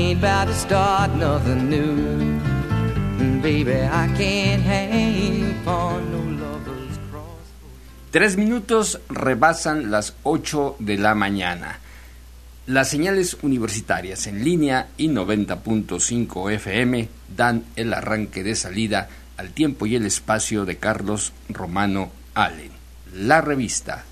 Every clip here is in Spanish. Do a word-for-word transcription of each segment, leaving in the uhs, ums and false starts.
ain't about to start nothing new. Baby, I can't hang upon no lover's cross. Tres minutos rebasan las ocho de la mañana. Las señales universitarias en línea y noventa punto cinco F M dan el arranque de salida al tiempo y el espacio de Carlos Romano Allen. La revista.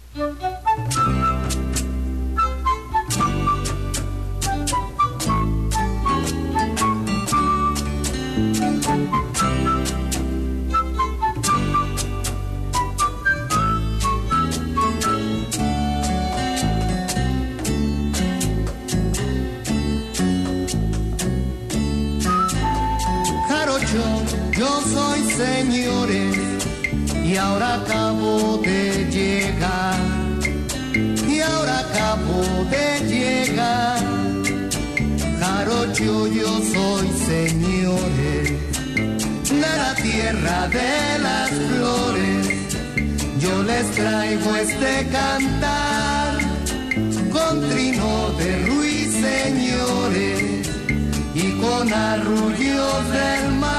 Yo soy señores y ahora acabo de llegar, y ahora acabo de llegar. Jarocho, yo soy señores de la tierra de las flores. Yo les traigo este cantar con trino de ruiseñores y con arrullos del mar.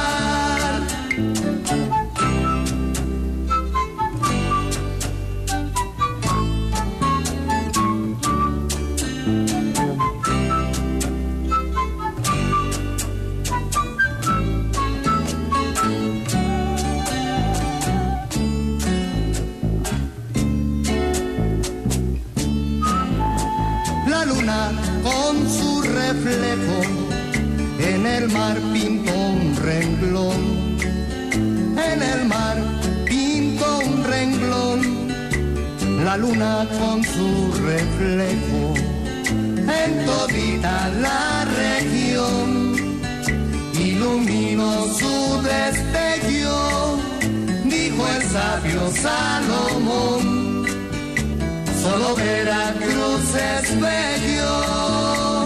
La luna con su reflejo en el mar pintó un renglón, en el mar pintó un renglón. La luna con su reflejo en todita la región iluminó su destello, dijo el sabio Salomón. Solo Veracruz es bello.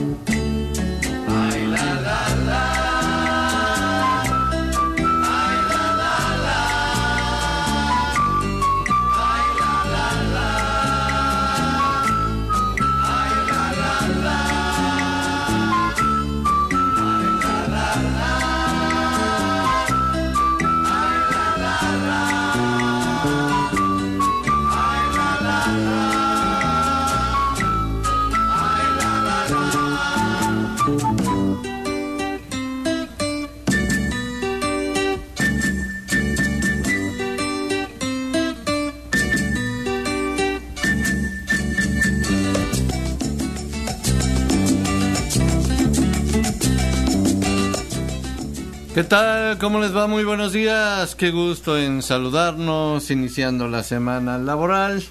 Ay, la, la, la. Ay, la, la, la. Ay, la, la, la. Ay, la, la, la. Ay, la, la, la. Ay, la, la, la. Ay, la, la, la. ¿Qué tal? ¿Cómo les va? Muy buenos días. Qué gusto en saludarnos, iniciando la semana laboral.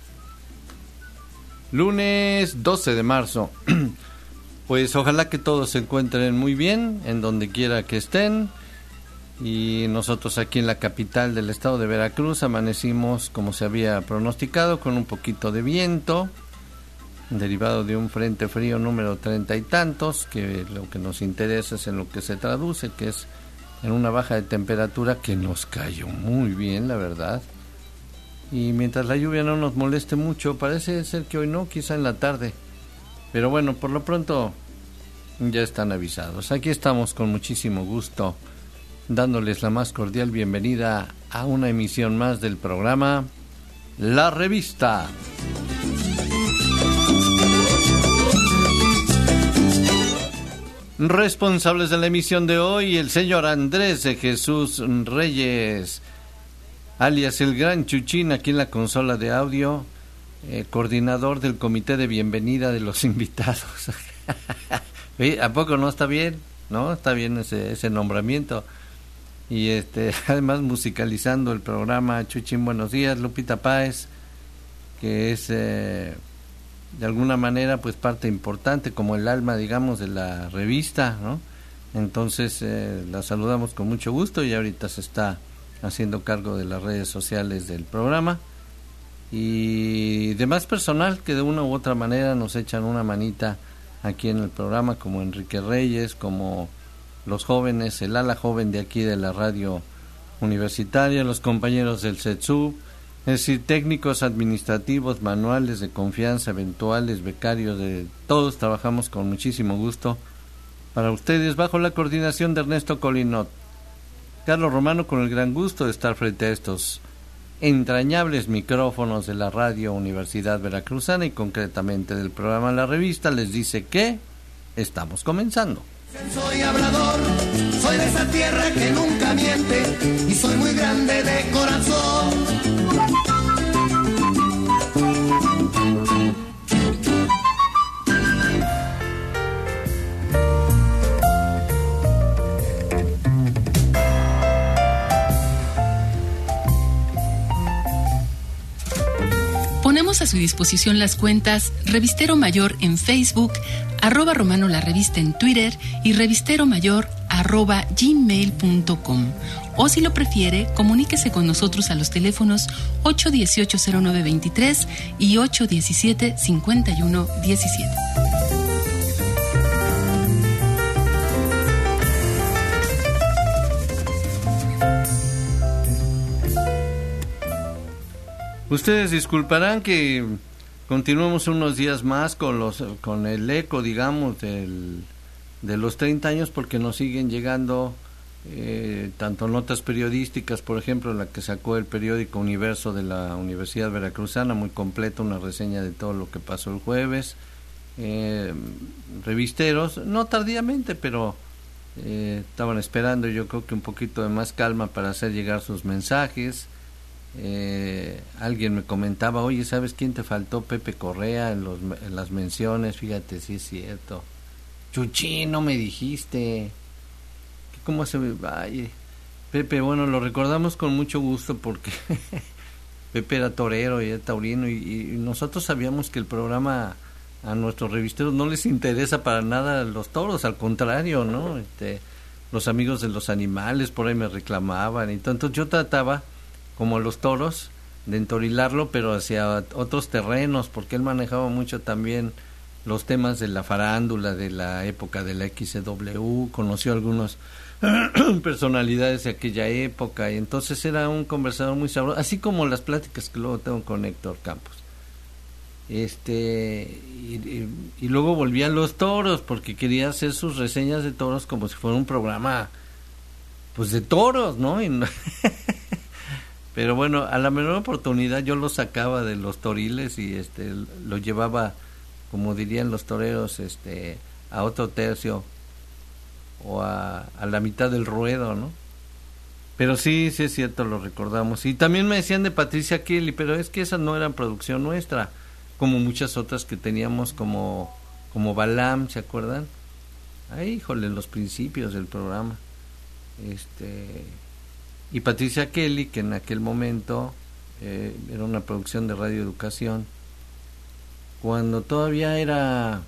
Lunes doce de marzo. Pues ojalá que todos se encuentren muy bien, en donde quiera que estén. Y nosotros aquí en la capital del estado de Veracruz amanecimos como se había pronosticado, con un poquito de viento, derivado de un frente frío número treinta y tantos, que lo que nos interesa es en lo que se traduce, que es en una baja de temperatura que nos cayó muy bien, la verdad. Y mientras la lluvia no nos moleste mucho, parece ser que hoy no, quizá en la tarde. Pero bueno, por lo pronto ya están avisados. Aquí estamos con muchísimo gusto, dándoles la más cordial bienvenida a una emisión más del programa La Revista. Responsables de la emisión de hoy, el señor Andrés de Jesús Reyes, alias el Gran Chuchín, aquí en la consola de audio, eh, coordinador del comité de bienvenida de los invitados. ¿A poco no está bien? ¿No? Está bien ese, ese nombramiento. Y este, además musicalizando el programa. Chuchín, buenos días. Lupita Páez, que es eh, de alguna manera pues parte importante, como el alma, digamos, de la revista, ¿no? Entonces eh, la saludamos con mucho gusto, y ahorita se está haciendo cargo de las redes sociales del programa, y demás personal que de una u otra manera nos echan una manita aquí en el programa, como Enrique Reyes, como los jóvenes, el ala joven de aquí de la radio universitaria, los compañeros del CETSUB, es decir, técnicos administrativos, manuales de confianza, eventuales, becarios, de todos trabajamos con muchísimo gusto para ustedes bajo la coordinación de Ernesto Colinot. Carlos Romano, con el gran gusto de estar frente a estos entrañables micrófonos de la Radio Universidad Veracruzana y concretamente del programa La Revista, les dice que estamos comenzando. Soy hablador, soy de esa tierra que nunca miente y soy muy grande de corazón. Ponemos a su disposición las cuentas Revistero Mayor en Facebook, arroba Romano La Revista en Twitter y Revistero Mayor arroba gmail punto com. O si lo prefiere, comuníquese con nosotros a los teléfonos ocho uno ocho, cero nueve dos tres y ocho uno siete, cinco uno uno siete. Ustedes disculparán que continuemos unos días más con los con el eco, digamos, del, de los treinta años, porque nos siguen llegando eh, tanto notas periodísticas, por ejemplo, la que sacó el periódico Universo de la Universidad Veracruzana, muy completa, una reseña de todo lo que pasó el jueves, eh, revisteros, no tardíamente, pero eh, estaban esperando, yo creo que un poquito de más calma para hacer llegar sus mensajes. Eh, alguien me comentaba, oye, ¿sabes quién te faltó? Pepe Correa en, los, en las menciones. Fíjate, sí es cierto. Chuchín, no me dijiste. ¿Cómo se ve? Ay, Pepe, bueno, lo recordamos con mucho gusto porque Pepe era torero y era taurino y, y nosotros sabíamos que el programa a nuestros revisteros no les interesa para nada los toros, al contrario, ¿no? Este, los amigos de los animales por ahí me reclamaban y todo. Entonces yo trataba, como los toros, de entorilarlo, pero hacia otros terrenos, porque él manejaba mucho también los temas de la farándula, de la época de la X C W, conoció algunas personalidades de aquella época, y entonces era un conversador muy sabroso, así como las pláticas que luego tengo con Héctor Campos. Este y, y, y luego volvían los toros, porque quería hacer sus reseñas de toros como si fuera un programa, pues, de toros, ¿no? Y no pero bueno, a la menor oportunidad yo lo sacaba de los toriles y este lo llevaba, como dirían los toreros, este a otro tercio o a, a la mitad del ruedo, ¿no? Pero sí, sí es cierto, lo recordamos. Y también me decían de Patricia Kelly, pero es que esa no era producción nuestra, como muchas otras que teníamos, como como Balam, ¿se acuerdan? Ay, híjole, los principios del programa. Este... Y Patricia Kelly, que en aquel momento eh, era una producción de Radio Educación, cuando todavía era,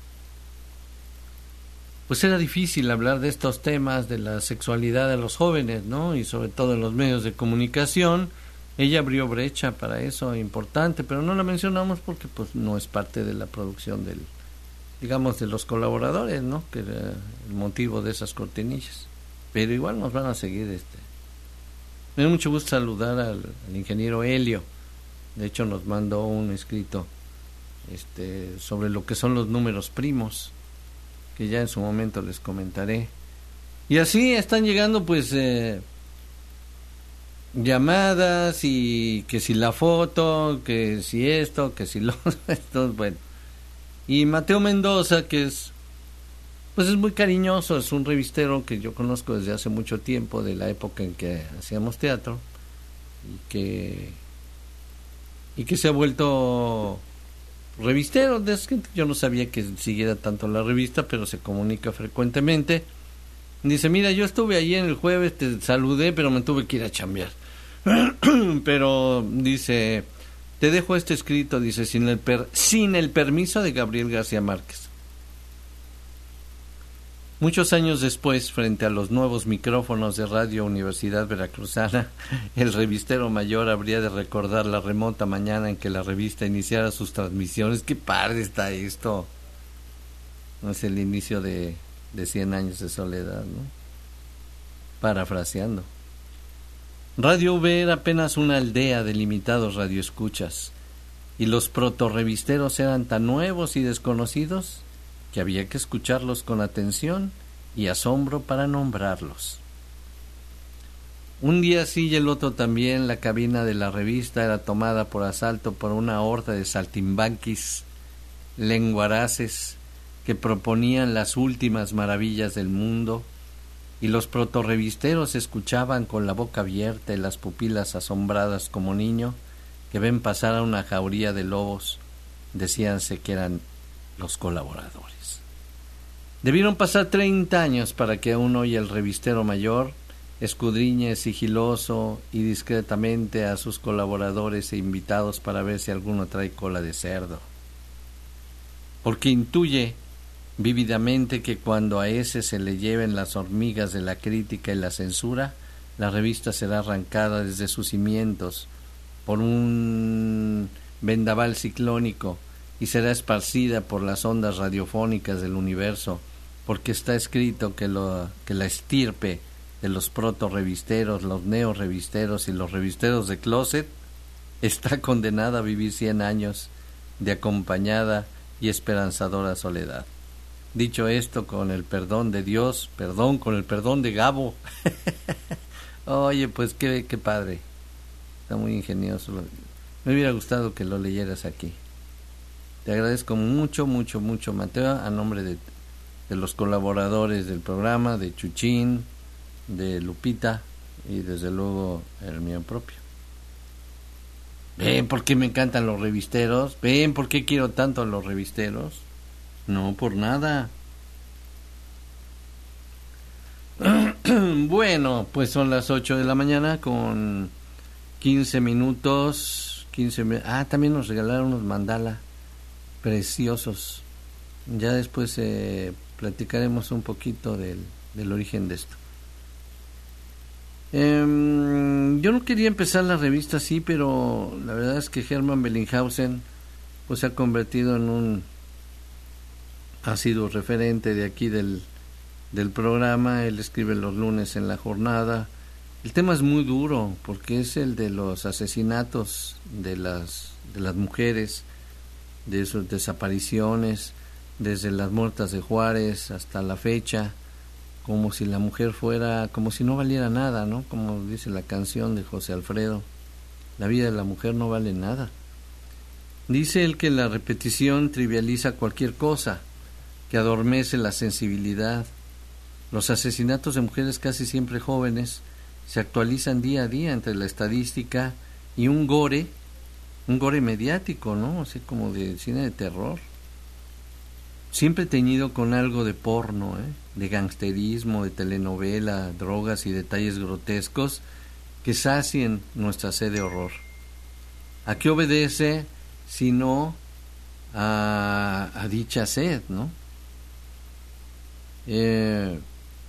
pues era difícil hablar de estos temas, de la sexualidad de los jóvenes, ¿no? Y sobre todo en los medios de comunicación, ella abrió brecha para eso, importante, pero no la mencionamos porque pues no es parte de la producción del, digamos, de los colaboradores, ¿no? Que era el motivo de esas cortinillas. Pero igual nos van a seguir este. Me da mucho gusto saludar al, al ingeniero Helio. De hecho nos mandó un escrito este, sobre lo que son los números primos, que ya en su momento les comentaré. Y así están llegando pues eh, llamadas y que si la foto, que si esto, que si lo esto, bueno. Y Mateo Mendoza, que es pues es muy cariñoso, es un revistero que yo conozco desde hace mucho tiempo, de la época en que hacíamos teatro, y que y que se ha vuelto revistero. Es que yo no sabía que siguiera tanto la revista, pero se comunica frecuentemente. Dice, mira, yo estuve allí en el jueves, te saludé, pero me tuve que ir a chambear. Pero dice, te dejo este escrito, dice, sin el per sin el permiso de Gabriel García Márquez. Muchos años después, frente a los nuevos micrófonos de Radio Universidad Veracruzana, el revistero mayor habría de recordar la remota mañana en que la revista iniciara sus transmisiones. ¡Qué padre está esto! No es el inicio de, de Cien años de soledad, ¿no? Parafraseando. Radio V era apenas una aldea de limitados radioescuchas, y los protorrevisteros eran tan nuevos y desconocidos que había que escucharlos con atención y asombro para nombrarlos. Un día sí y el otro también, la cabina de la revista era tomada por asalto por una horda de saltimbanquis, lenguaraces, que proponían las últimas maravillas del mundo, y los protorrevisteros escuchaban con la boca abierta y las pupilas asombradas como niño que ven pasar a una jauría de lobos. Decíanse que eran los colaboradores. Debieron pasar treinta años para que aún hoy el revistero mayor escudriñe sigiloso y discretamente a sus colaboradores e invitados para ver si alguno trae cola de cerdo, porque intuye vívidamente que cuando a ese se le lleven las hormigas de la crítica y la censura, la revista será arrancada desde sus cimientos por un vendaval ciclónico y será esparcida por las ondas radiofónicas del universo, porque está escrito que, lo, que la estirpe de los proto-revisteros, los neo-revisteros y los revisteros de closet está condenada a vivir cien años de acompañada y esperanzadora soledad. Dicho esto, con el perdón de Dios, perdón, con el perdón de Gabo. Oye, pues qué, qué padre. Está muy ingenioso. Me hubiera gustado que lo leyeras aquí. Te agradezco mucho, mucho, mucho, Mateo, a nombre de, de los colaboradores del programa, de Chuchín, de Lupita y desde luego el mío propio. ¿Ven por qué me encantan los revisteros? ¿Ven por qué quiero tanto a los revisteros? No por nada. Bueno, pues son las ocho de la mañana con quince minutos. quince Ah, también nos regalaron unos mandala preciosos. Ya después eh, platicaremos un poquito del, del origen de esto. Eh, yo no quería empezar la revista así, pero la verdad es que Hermann Bellinghausen pues se ha convertido en un ha sido referente de aquí del, del programa. Él escribe los lunes en La Jornada. El tema es muy duro porque es el de los asesinatos de las de las mujeres, de sus desapariciones, desde las muertas de Juárez hasta la fecha, como si la mujer fuera, como si no valiera nada, ¿no? Como dice la canción de José Alfredo, la vida de la mujer no vale nada. Dice él que la repetición trivializa cualquier cosa, que adormece la sensibilidad. Los asesinatos de mujeres casi siempre jóvenes se actualizan día a día entre la estadística y un gore, un gore mediático, ¿no? Así como de cine de terror. Siempre teñido con algo de porno, ¿eh? De gangsterismo, de telenovela, drogas y detalles grotescos que sacien nuestra sed de horror. ¿A qué obedece sino a, a dicha sed, ¿no? Eh,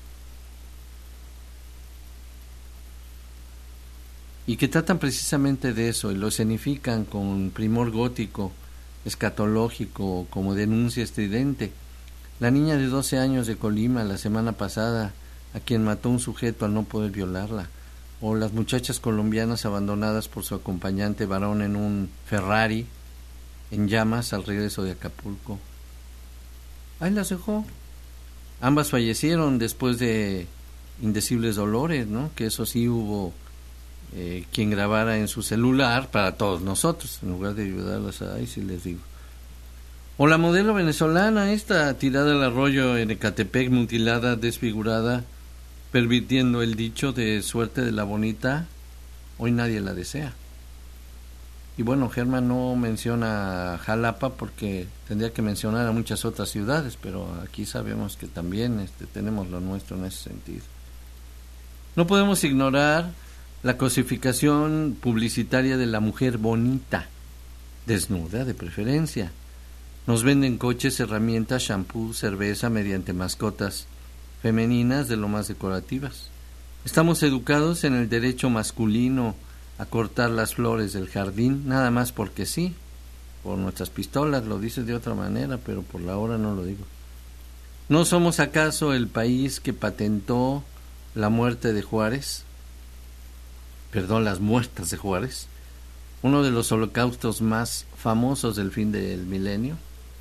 y que tratan precisamente de eso y lo escenifican con primor gótico, escatológico, como denuncia estridente. La niña de doce años de Colima la semana pasada, a quien mató un sujeto al no poder violarla, o las muchachas colombianas abandonadas por su acompañante varón en un Ferrari en llamas al regreso de Acapulco. Ahí las dejó. Ambas fallecieron después de indecibles dolores, ¿no? Que eso sí hubo eh, quien grabara en su celular para todos nosotros, en lugar de ayudarlas. Ahí sí les digo. O la modelo venezolana esta, tirada al arroyo en Ecatepec, mutilada, desfigurada, pervirtiendo el dicho de suerte de la bonita, hoy nadie la desea. Y bueno, Germán no menciona Jalapa porque tendría que mencionar a muchas otras ciudades, pero aquí sabemos que también este, tenemos lo nuestro en ese sentido. No podemos ignorar la cosificación publicitaria de la mujer bonita, desnuda de preferencia. Nos venden coches, herramientas, shampoo, cerveza mediante mascotas femeninas de lo más decorativas. Estamos educados en el derecho masculino a cortar las flores del jardín, nada más porque sí, por nuestras pistolas, lo dice de otra manera, pero por la hora no lo digo. ¿No somos acaso el país que patentó la muerte de Juárez? Perdón, las muertas de Juárez, uno de los holocaustos más famosos del fin del milenio.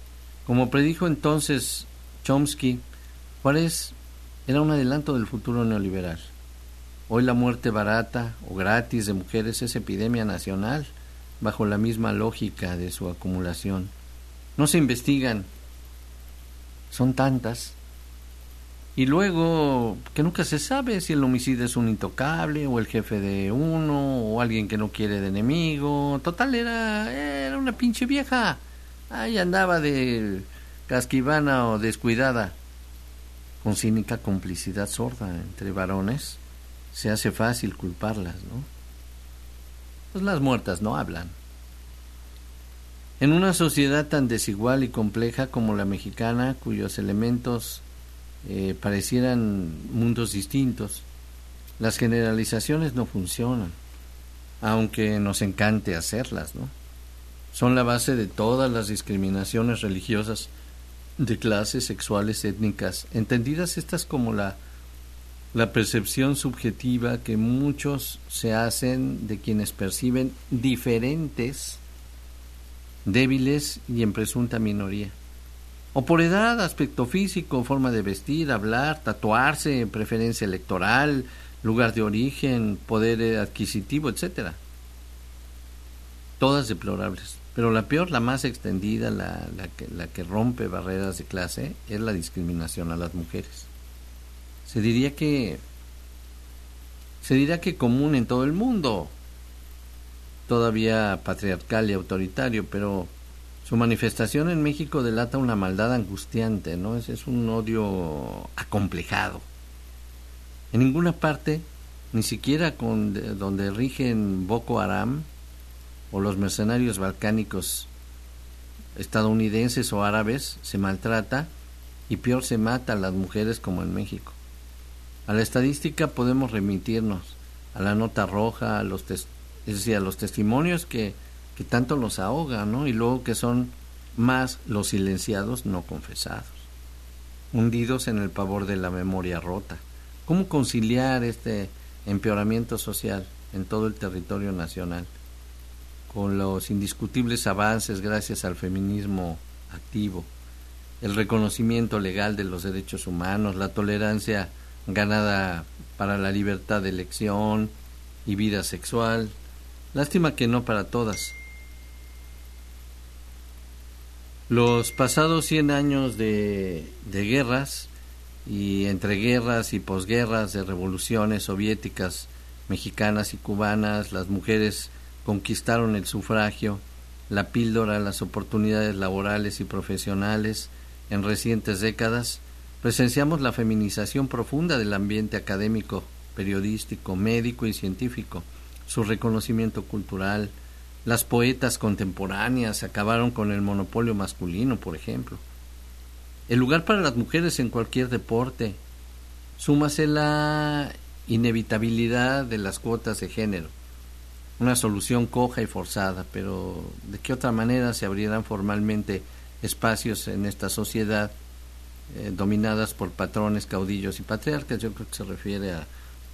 Como predijo entonces Chomsky, Juárez era un adelanto del futuro neoliberal. Hoy la muerte barata o gratis de mujeres es epidemia nacional, bajo la misma lógica de su acumulación. No se investigan, son tantas. Y luego, que nunca se sabe si el homicida es un intocable, o el jefe de uno, o alguien que no quiere de enemigo. Total, era, era una pinche vieja. Ahí andaba de casquivana o descuidada. Con cínica complicidad sorda entre varones, se hace fácil culparlas, ¿no? Pues las muertas no hablan. En una sociedad tan desigual y compleja como la mexicana, cuyos elementos eh, parecieran mundos distintos, las generalizaciones no funcionan, aunque nos encante hacerlas, ¿no? Son la base de todas las discriminaciones religiosas, de clases, sexuales, étnicas, entendidas estas como la, la percepción subjetiva que muchos se hacen de quienes perciben diferentes, débiles y en presunta minoría, o por edad, aspecto físico, forma de vestir, hablar, tatuarse, preferencia electoral, lugar de origen, poder adquisitivo, etcétera. Todas deplorables, pero la peor, la más extendida, la, la, que, la que rompe barreras de clase, es la discriminación a las mujeres. Se diría que se dirá que común en todo el mundo, todavía patriarcal y autoritario, pero su manifestación en México delata una maldad angustiante, ¿no? Es, es un odio acomplejado. En ninguna parte, ni siquiera con de, donde rigen Boko Haram o los mercenarios balcánicos estadounidenses o árabes, se maltrata y peor se mata a las mujeres como en México. A la estadística podemos remitirnos, a la nota roja, a los tes- es decir, a los testimonios que, que tanto los ahogan, ¿no? Y luego que son más los silenciados no confesados, hundidos en el pavor de la memoria rota. ¿Cómo conciliar este empeoramiento social en todo el territorio nacional con los indiscutibles avances gracias al feminismo activo, el reconocimiento legal de los derechos humanos, la tolerancia ganada para la libertad de elección y vida sexual? Lástima que no para todas. Los pasados cien años de, de guerras, y entre guerras y posguerras, de revoluciones soviéticas, mexicanas y cubanas, las mujeres conquistaron el sufragio, la píldora, las oportunidades laborales y profesionales. En recientes décadas presenciamos la feminización profunda del ambiente académico, periodístico, médico y científico, su reconocimiento cultural. Las poetas contemporáneas acabaron con el monopolio masculino, por ejemplo. El lugar para las mujeres en cualquier deporte. Súmase la inevitabilidad de las cuotas de género. Una solución coja y forzada, pero ¿de qué otra manera se abrirán formalmente espacios en esta sociedad eh, dominadas por patrones, caudillos y patriarcas? Yo creo que se refiere a,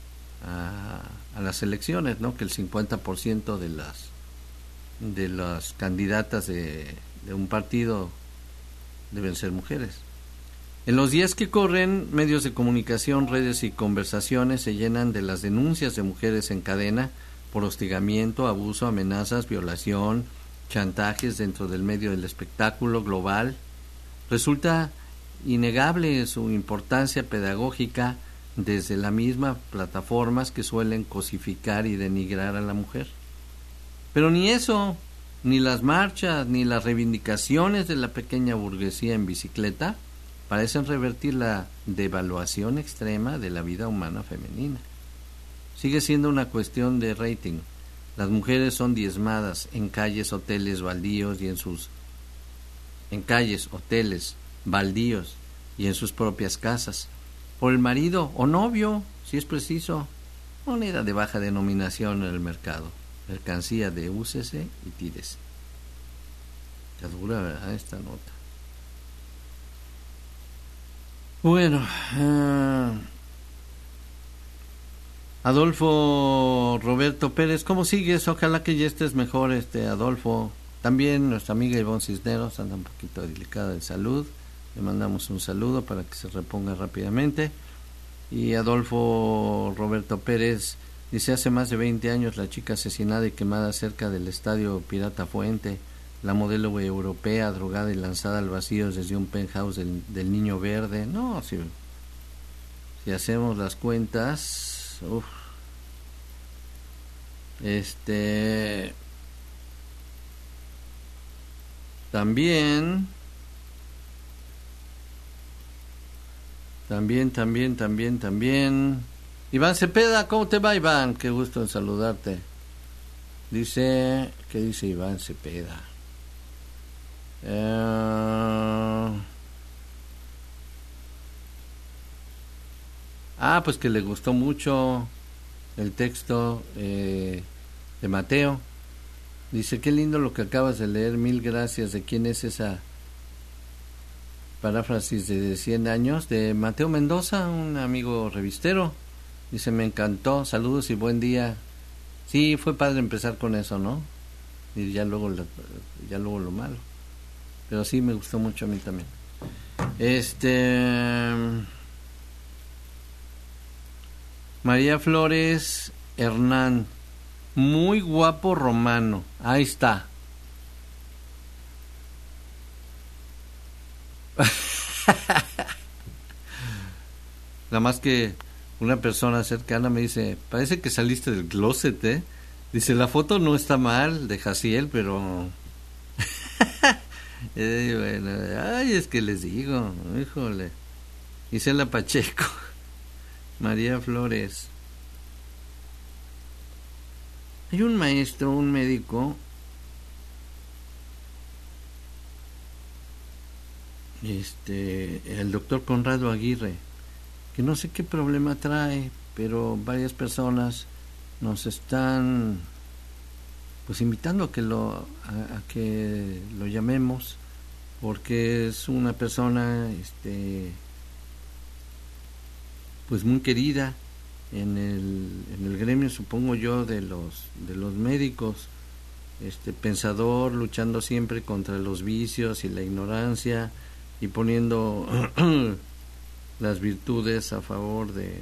a, a las elecciones, ¿no? Que el cincuenta por ciento de las de las candidatas de, de un partido deben ser mujeres. En los días que corren, medios de comunicación, redes y conversaciones se llenan de las denuncias de mujeres en cadena por hostigamiento, abuso, amenazas, violación, chantajes dentro del medio del espectáculo global. Resulta innegable su importancia pedagógica desde las mismas plataformas que suelen cosificar y denigrar a la mujer. Pero ni eso, ni las marchas, ni las reivindicaciones de la pequeña burguesía en bicicleta parecen revertir la devaluación extrema de la vida humana femenina. Sigue siendo una cuestión de rating. Las mujeres son diezmadas en calles, hoteles, baldíos y en sus en calles, hoteles, baldíos y en sus propias casas, por el marido o novio, si es preciso, moneda de baja denominación en el mercado, mercancía de úsese y tírese. Está dura, ¿verdad?, esta nota. Bueno, uh, Adolfo Roberto Pérez, ¿cómo sigues? Ojalá que ya estés mejor, este Adolfo. también nuestra amiga Ivonne Cisneros anda un poquito delicada de salud. Le mandamos un saludo para que se reponga rápidamente. Y Adolfo Roberto Pérez dice: hace más de veinte años la chica asesinada y quemada cerca del estadio Pirata Fuente, la modelo europea drogada y lanzada al vacío desde un penthouse del, del Niño Verde. No, si, si hacemos las cuentas, uf, este también También, también, también, también. Iván Cepeda, ¿cómo te va, Iván? Qué gusto en saludarte. Dice, ¿qué dice Iván Cepeda? Eh... Ah, pues que le gustó mucho el texto eh, de Mateo. Dice, qué lindo lo que acabas de leer, mil gracias. ¿De quién es esa paráfrasis de cien años? De Mateo Mendoza, un amigo revistero. Dice, me encantó, saludos y buen día. Sí, fue padre empezar con eso, ¿no? Y ya luego, lo, ya luego lo malo. Pero sí, me gustó mucho a mí también. Este... María Flores Hernán, muy guapo Romano. Ahí está. Nada más que una persona cercana me dice, parece que saliste del closet, ¿eh? Dice, la foto no está mal de Jaciel, pero eh, bueno, ay, es que les digo, híjole. Isela Pacheco, María Flores. Hay un maestro, un médico, este, el doctor Conrado Aguirre, que no sé qué problema trae, pero varias personas nos están pues invitando a que lo a, a que lo llamemos, porque es una persona este pues muy querida en el en el gremio, supongo yo, de los de los médicos, este pensador, luchando siempre contra los vicios y la ignorancia y poniendo las virtudes a favor de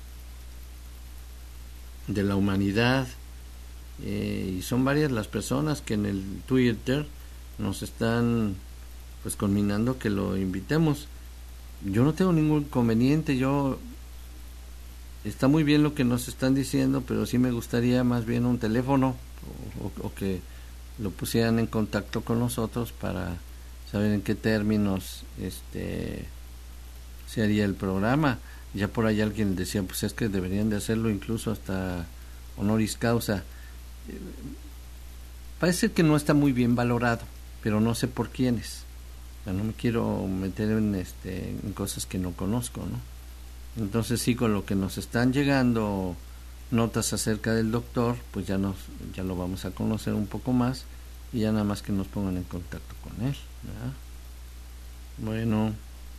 de la humanidad, eh, y son varias las personas que en el Twitter nos están pues conminando que lo invitemos. Yo no tengo ningún inconveniente, yo está muy bien lo que nos están diciendo, pero sí me gustaría más bien un teléfono o, o que lo pusieran en contacto con nosotros para saber en qué términos este se haría el programa. Ya por ahí alguien decía, pues es que deberían de hacerlo incluso hasta honoris causa. Eh, parece que no está muy bien valorado, pero no sé por quiénes. O sea, no me quiero meter en este en cosas que no conozco, ¿no? Entonces sí, con lo que nos están llegando notas acerca del doctor, pues ya nos ya lo vamos a conocer un poco más y ya nada más que nos pongan en contacto con él, ¿verdad? Bueno,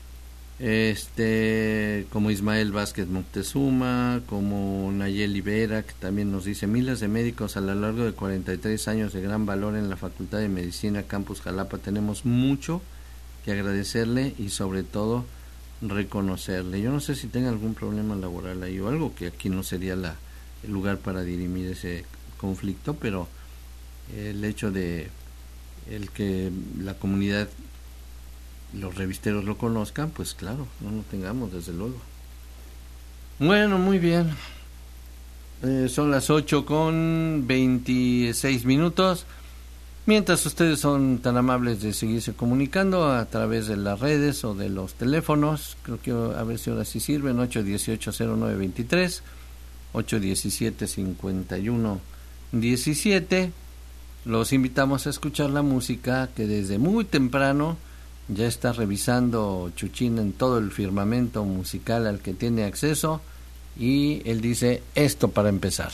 este como Ismael Vázquez Moctezuma, como Nayeli Vera, que también nos dice, miles de médicos a lo largo de cuarenta y tres años de gran valor en la Facultad de Medicina Campus Jalapa, tenemos mucho que agradecerle y sobre todo reconocerle. Yo no sé si tenga algún problema laboral ahí o algo, que aquí no sería la, el lugar para dirimir ese conflicto, pero el hecho de el que la comunidad, los revisteros lo conozcan, pues claro, no lo tengamos desde luego. Bueno, muy bien. Eh, son las ocho con veintiséis minutos. Mientras ustedes son tan amables de seguirse comunicando a través de las redes o de los teléfonos, creo que a ver si ahora sí sirven, ocho dieciocho cero nueve veintitrés, ocho diecisiete cincuenta y uno diecisiete. Los invitamos a escuchar la música que desde muy temprano ya está revisando Chuchín en todo el firmamento musical al que tiene acceso, y él dice esto para empezar.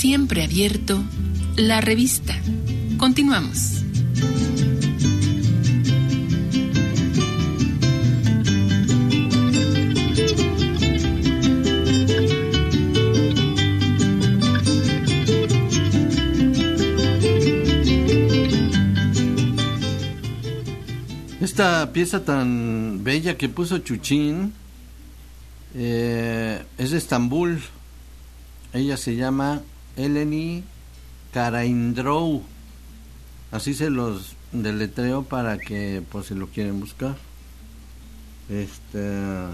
siempre abierto, La Revista. Continuamos. Esta pieza tan bella que puso Chuchín eh, es de Estambul. Ella se llama Eleni Karaindrou. Así se los deletreo para que, por si lo quieren buscar. Este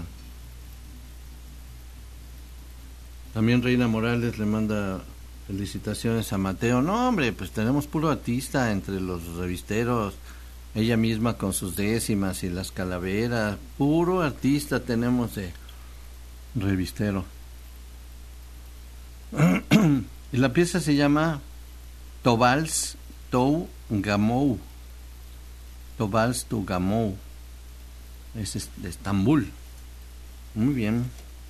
también Reina Morales le manda felicitaciones a Mateo. No, hombre, pues tenemos puro artista entre los revisteros. Ella misma con sus décimas y las calaveras. Puro artista tenemos de revistero. Y la pieza se llama Tobals Tou Gamou. Tobals Tou Gamou. Es de Estambul. Muy bien.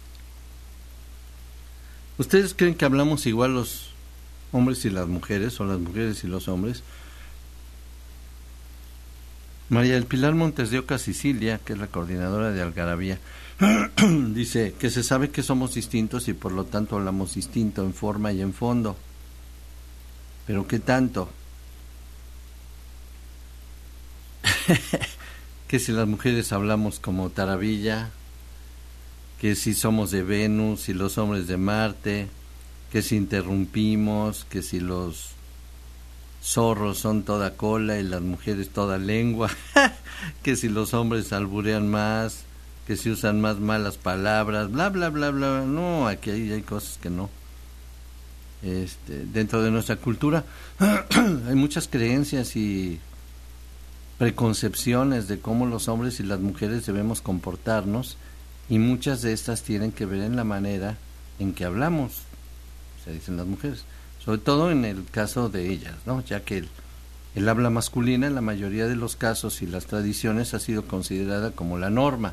¿Ustedes creen que hablamos igual los hombres y las mujeres, o las mujeres y los hombres? María del Pilar Montes de Oca Sicilia, que es la coordinadora de Algarabía, dice que se sabe que somos distintos y por lo tanto hablamos distinto en forma y en fondo. ¿Pero qué tanto? Que si las mujeres hablamos como Taravilla, que si somos de Venus y los hombres de Marte, que si interrumpimos, que si los zorros son toda cola y las mujeres toda lengua, que si los hombres alburean más, que si usan más malas palabras, bla bla bla bla. No, aquí hay, hay cosas que no. Este, dentro de nuestra cultura hay muchas creencias y preconcepciones de cómo los hombres y las mujeres debemos comportarnos, y muchas de estas tienen que ver en la manera en que hablamos, se dicen las mujeres, sobre todo en el caso de ellas, ¿no? Ya que el, el habla masculina en la mayoría de los casos y las tradiciones ha sido considerada como la norma.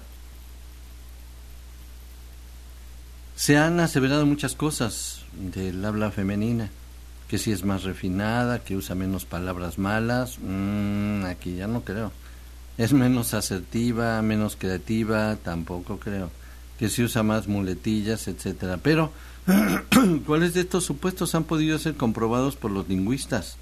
Se han aseverado muchas cosas del habla femenina, que si es más refinada, que usa menos palabras malas, mmm, aquí ya no creo. Es menos asertiva, menos creativa, tampoco creo. Que si usa más muletillas, etcétera. Pero ¿cuáles de estos supuestos han podido ser comprobados por los lingüistas?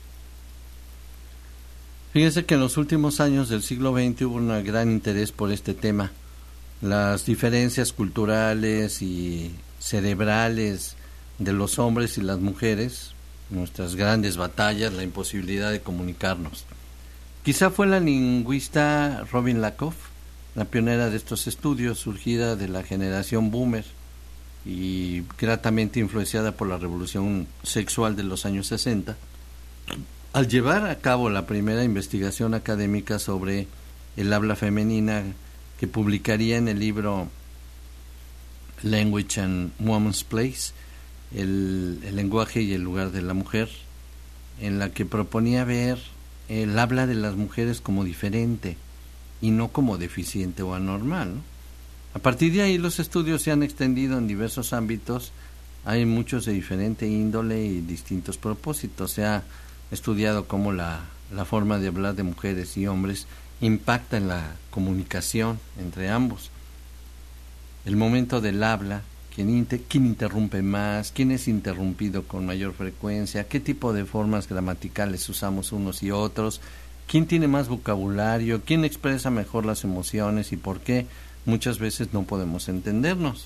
Fíjense que en los últimos años del siglo veinte hubo un gran interés por este tema. Las diferencias culturales y cerebrales de los hombres y las mujeres, nuestras grandes batallas, la imposibilidad de comunicarnos. Quizá fue la lingüista Robin Lakoff, la pionera de estos estudios, surgida de la generación boomer y gratamente influenciada por la revolución sexual de los años sesenta, al llevar a cabo la primera investigación académica sobre el habla femenina que publicaría en el libro Language and Woman's Place, el, el lenguaje y el lugar de la mujer, en la que proponía ver el habla de las mujeres como diferente y no como deficiente o anormal, ¿no? A partir de ahí los estudios se han extendido en diversos ámbitos, hay muchos de diferente índole y distintos propósitos. Se ha estudiado cómo la, la forma de hablar de mujeres y hombres impacta en la comunicación entre ambos. El momento del habla, quién, inter, quién interrumpe más, quién es interrumpido con mayor frecuencia, qué tipo de formas gramaticales usamos unos y otros, quién tiene más vocabulario, quién expresa mejor las emociones y por qué muchas veces no podemos entendernos.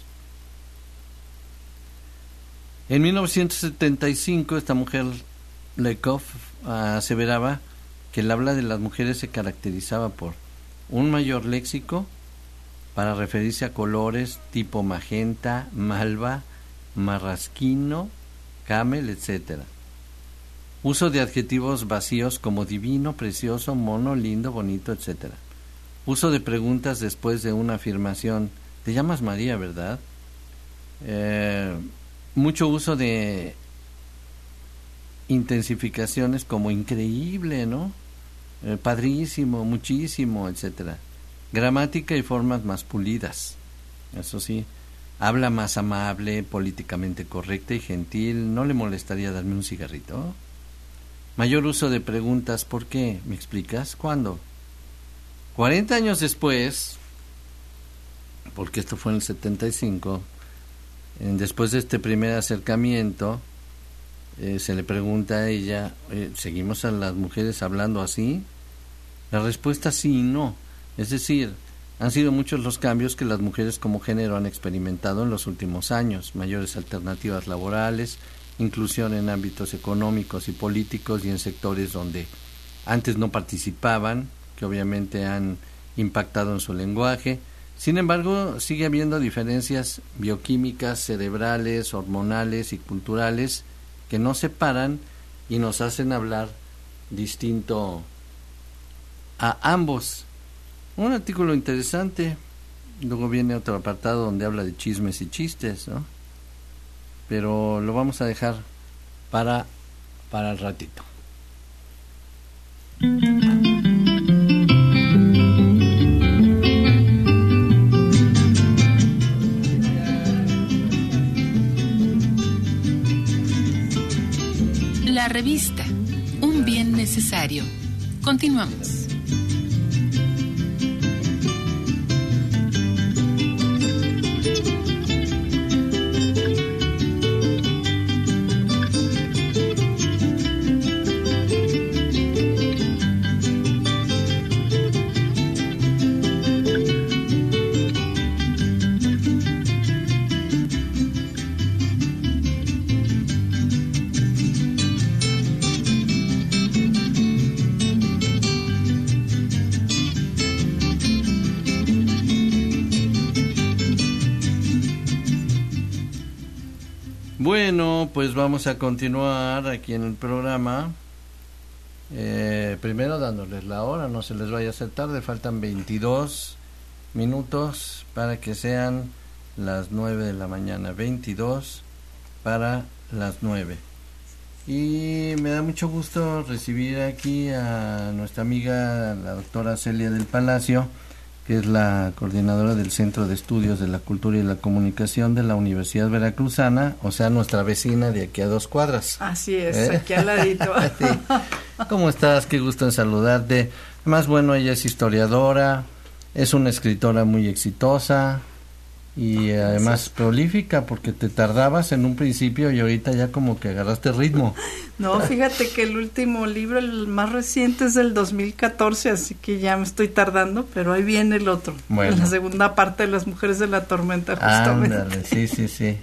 En mil novecientos setenta y cinco esta mujer Lakoff aseveraba que el habla de las mujeres se caracterizaba por un mayor léxico para referirse a colores tipo magenta, malva, marrasquino, camel, etcétera. Uso de adjetivos vacíos como divino, precioso, mono, lindo, bonito, etcétera. Uso de preguntas después de una afirmación. Te llamas María, ¿verdad? Eh, mucho uso de intensificaciones como increíble, ¿no? Eh, padrísimo, muchísimo, etcétera. Gramática y formas más pulidas. Eso sí, habla más amable, políticamente correcta y gentil. ¿No le molestaría darme un cigarrito? Mayor uso de preguntas, ¿por qué? ¿Me explicas? ¿Cuándo? cuarenta años después, porque esto fue en el setenta y cinco, eh, después de este primer acercamiento, eh, se le pregunta a ella, eh, ¿seguimos a las mujeres hablando así? La respuesta sí y no. Es decir, han sido muchos los cambios que las mujeres como género han experimentado en los últimos años, mayores alternativas laborales, inclusión en ámbitos económicos y políticos y en sectores donde antes no participaban, que obviamente han impactado en su lenguaje. Sin embargo, sigue habiendo diferencias bioquímicas, cerebrales, hormonales y culturales que nos separan y nos hacen hablar distinto a ambos. Un artículo interesante. Luego viene otro apartado donde habla de chismes y chistes, ¿no? Pero lo vamos a dejar para, para el ratito. La revista, un bien necesario. Continuamos. Bueno, pues vamos a continuar aquí en el programa. Eh, primero dándoles la hora, no se les vaya a hacer tarde, faltan veintidós minutos para que sean las nueve de la mañana, veintidós para las nueve. Y me da mucho gusto recibir aquí a nuestra amiga, la doctora Celia del Palacio, que es la coordinadora del Centro de Estudios de la Cultura y la Comunicación de la Universidad Veracruzana, o sea, nuestra vecina de aquí a dos cuadras. Así es, ¿Eh? aquí al ladito. Sí. ¿Cómo estás? Qué gusto en saludarte. Además, bueno, ella es historiadora, es una escritora muy exitosa y oh, además prolífica, porque te tardabas en un principio y ahorita ya como que agarraste ritmo. No, fíjate que el último libro, el más reciente, es del dos mil catorce, así que ya me estoy tardando, pero ahí viene el otro, bueno. La segunda parte de Las Mujeres de la Tormenta, justamente. Ándale, sí, sí, sí.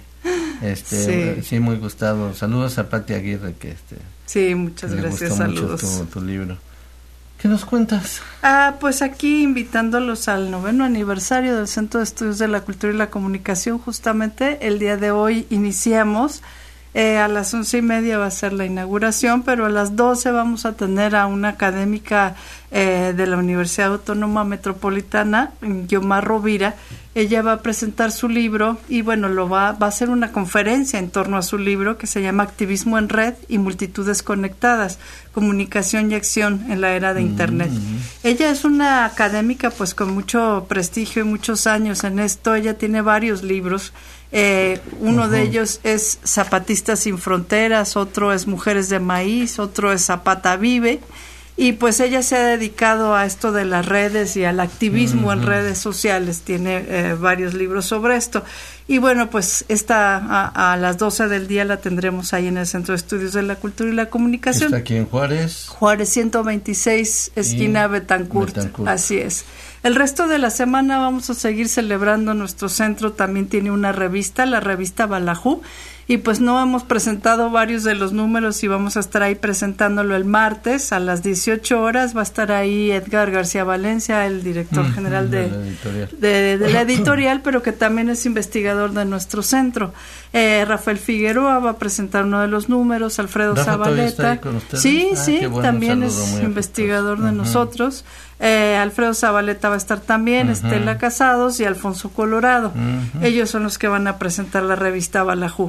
Este, sí. sí, muy gustado. Saludos a Pati Aguirre, que este. Sí, muchas gracias, saludos. Mucho tu, tu libro. ¿Qué nos cuentas? Ah, pues aquí invitándolos al noveno aniversario del Centro de Estudios de la Cultura y la Comunicación. Justamente el día de hoy iniciamos, eh, a las once y media va a ser la inauguración, pero a las doce vamos a tener a una académica eh, de la Universidad Autónoma Metropolitana, Guiomar Rovira. Ella va a presentar su libro y bueno, lo va, va a hacer una conferencia en torno a su libro que se llama Activismo en Red y Multitudes Conectadas, Comunicación y Acción en la Era de Internet. Mm-hmm. Ella es una académica pues con mucho prestigio y muchos años en esto. Ella tiene varios libros. Eh, uno uh-huh. de ellos es Zapatistas sin Fronteras, otro es Mujeres de Maíz, otro es Zapata Vive. Y pues ella se ha dedicado a esto de las redes y al activismo uh-huh. en redes sociales. Tiene eh, varios libros sobre esto. Y bueno, pues esta a, a las doce del día la tendremos ahí en el Centro de Estudios de la Cultura y la Comunicación. ¿Está aquí en Juárez? Juárez ciento veintiséis, esquina Betancourt. Betancourt. Así es. El resto de la semana vamos a seguir celebrando. Nuestro centro también tiene una revista, la revista Balajú. Y pues no hemos presentado varios de los números y vamos a estar ahí presentándolo el martes a las dieciocho horas. Va a estar ahí Edgar García Valencia, el director mm, general de, de, la editorial. De, de la editorial, pero que también es investigador de nuestro centro. Eh, Rafael Figueroa va a presentar uno de los números, Alfredo Rafa Zabaleta. ¿Está ahí con ustedes? Sí, ah, sí, bueno, también es investigador de uh-huh. nosotros. Eh, Alfredo Zabaleta va a estar también, uh-huh. Estela Casados y Alfonso Colorado. Uh-huh. Ellos son los que van a presentar la revista Balajú.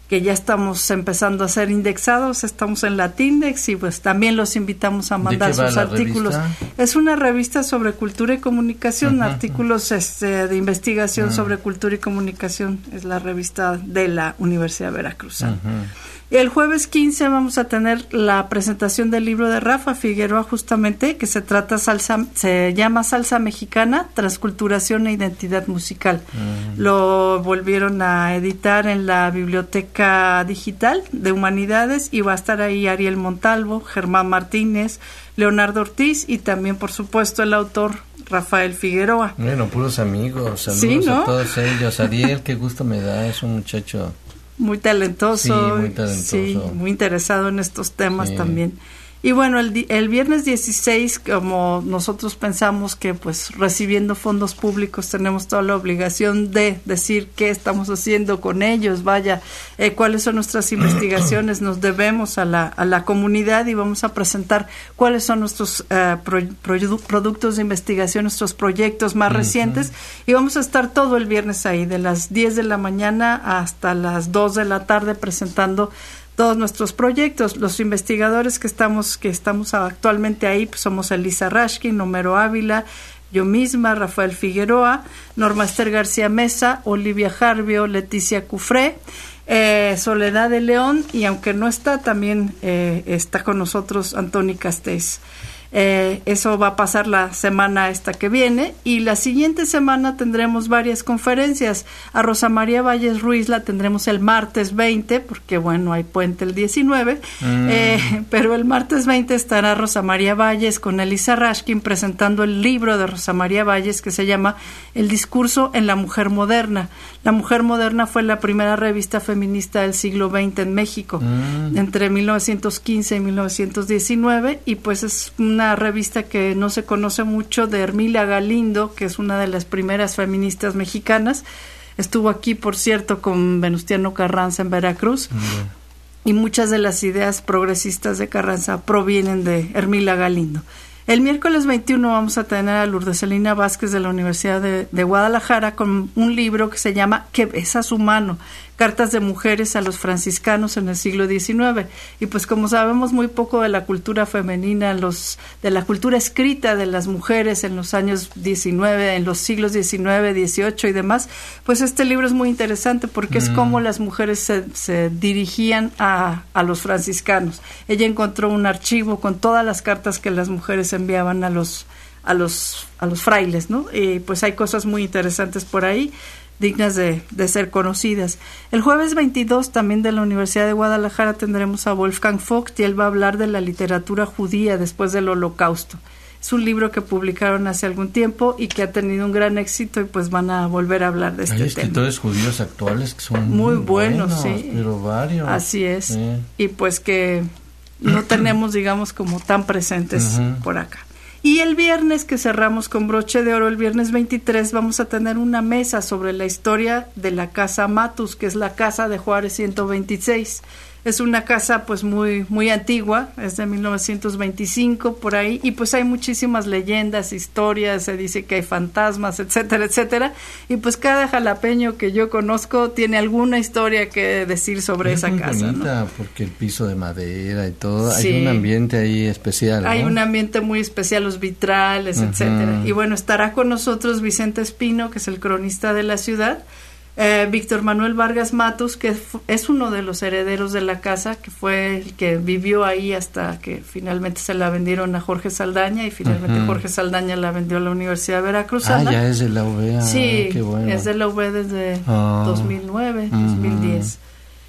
que ya estamos empezando a ser indexados, estamos en Latindex y pues también los invitamos a mandar sus artículos. Revista? Es una revista sobre cultura y comunicación, uh-huh, artículos este, de investigación uh-huh. sobre cultura y comunicación, es la revista de la Universidad Veracruzana. Uh-huh. Y el jueves quince vamos a tener la presentación del libro de Rafa Figueroa, justamente, que se trata salsa, se llama Salsa Mexicana, Transculturación e Identidad Musical. Uh-huh. Lo volvieron a editar en la Biblioteca Digital de Humanidades y va a estar ahí Ariel Montalvo, Germán Martínez, Leonardo Ortiz y también, por supuesto, el autor Rafael Figueroa. Bueno, puros amigos, saludos ¿sí, no? a todos ellos. Ariel, qué gusto me da, es un muchacho muy talentoso, sí, muy talentoso, sí, muy interesado en estos temas sí. también. Y bueno, el, el viernes dieciséis, como nosotros pensamos que pues recibiendo fondos públicos tenemos toda la obligación de decir qué estamos haciendo con ellos, vaya, eh, cuáles son nuestras investigaciones, nos debemos a la, a la comunidad y vamos a presentar cuáles son nuestros uh, pro, produ, productos de investigación, nuestros proyectos más uh-huh. recientes, y vamos a estar todo el viernes ahí, de las diez de la mañana hasta las dos de la tarde presentando todos nuestros proyectos. Los investigadores que estamos que estamos actualmente ahí pues somos Elisa Rashkin, Homero Ávila, yo misma, Rafael Figueroa, Norma Esther García Mesa, Olivia Jarvio, Leticia Cufré, eh, Soledad de León, y aunque no está, también eh, está con nosotros Antoni Castells. Eh, eso va a pasar la semana esta que viene, y la siguiente semana tendremos varias conferencias. A Rosa María Valles Ruiz la tendremos el martes veinte, porque bueno, hay puente el diecinueve, mm. eh, pero el martes veinte estará Rosa María Valles con Elisa Rashkin presentando el libro de Rosa María Valles que se llama El discurso en la mujer moderna. La mujer moderna fue la primera revista feminista del siglo veinte en México, mm. entre mil novecientos quince y mil novecientos diecinueve, y pues es un una revista que no se conoce mucho, de Hermilia Galindo, que es una de las primeras feministas mexicanas. Estuvo aquí, por cierto, con Venustiano Carranza en Veracruz. Mm. Y muchas de las ideas progresistas de Carranza provienen de Hermilia Galindo. El miércoles veintiuno vamos a tener a Lourdes Celina Vázquez de la Universidad de, de Guadalajara con un libro que se llama ¿Qué besa su mano? Cartas de mujeres a los franciscanos en el siglo diecinueve. Y pues como sabemos muy poco de la cultura femenina, los de la cultura escrita de las mujeres en los años diecinueve, en los siglos diecinueve, dieciocho y demás, pues este libro es muy interesante porque mm. es cómo las mujeres se, se dirigían a, a los franciscanos. Ella encontró un archivo con todas las cartas que las mujeres enviaban a los a los a los frailes, ¿no? Y pues hay cosas muy interesantes por ahí, dignas de, de ser conocidas. El jueves veintidós, también de la Universidad de Guadalajara, tendremos a Wolfgang Vogt, y él va a hablar de la literatura judía después del Holocausto. Es un libro que publicaron hace algún tiempo y que ha tenido un gran éxito, y pues van a volver a hablar de este tema. Hay tema. escritores judíos actuales que son muy, muy buenos, buenos, sí. Pero varios. Así es. Sí. Y pues que no tenemos, digamos, como tan presentes uh-huh. por acá. Y el viernes, que cerramos con broche de oro, el viernes veintitrés, vamos a tener una mesa sobre la historia de la Casa Matus, que es la casa de Juárez ciento veintiséis. Es una casa pues muy muy antigua, es de mil novecientos veinticinco por ahí, y pues hay muchísimas leyendas, historias, se dice que hay fantasmas, etcétera, etcétera, y pues cada jalapeño que yo conozco tiene alguna historia que decir sobre es esa muy casa, bonita, ¿no? Porque el piso de madera y todo, sí. Hay un ambiente ahí especial, ¿no? Hay un ambiente muy especial, los vitrales, uh-huh. etcétera. Y bueno, estará con nosotros Vicente Espino, que es el cronista de la ciudad, Eh, Víctor Manuel Vargas Matus, que es uno de los herederos de la casa, que fue el que vivió ahí hasta que finalmente se la vendieron a Jorge Saldaña, y finalmente uh-huh. Jorge Saldaña la vendió a la Universidad Veracruzana. Ah, ya es de la U B. Ah, sí, qué bueno. Es de la U B desde ah. dos mil nueve, uh-huh. dos mil diez.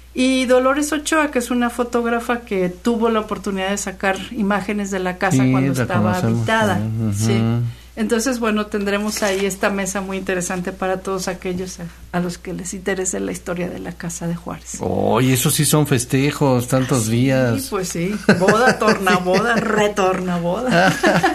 Y Dolores Ochoa, que es una fotógrafa que tuvo la oportunidad de sacar imágenes de la casa sí, cuando estaba habitada. Uh-huh. Sí. Entonces, bueno, tendremos ahí esta mesa muy interesante para todos aquellos a, a los que les interese la historia de la Casa de Juárez. Oh, y eso sí son festejos, tantos sí, días. Sí, pues sí, boda, tornaboda, retornaboda.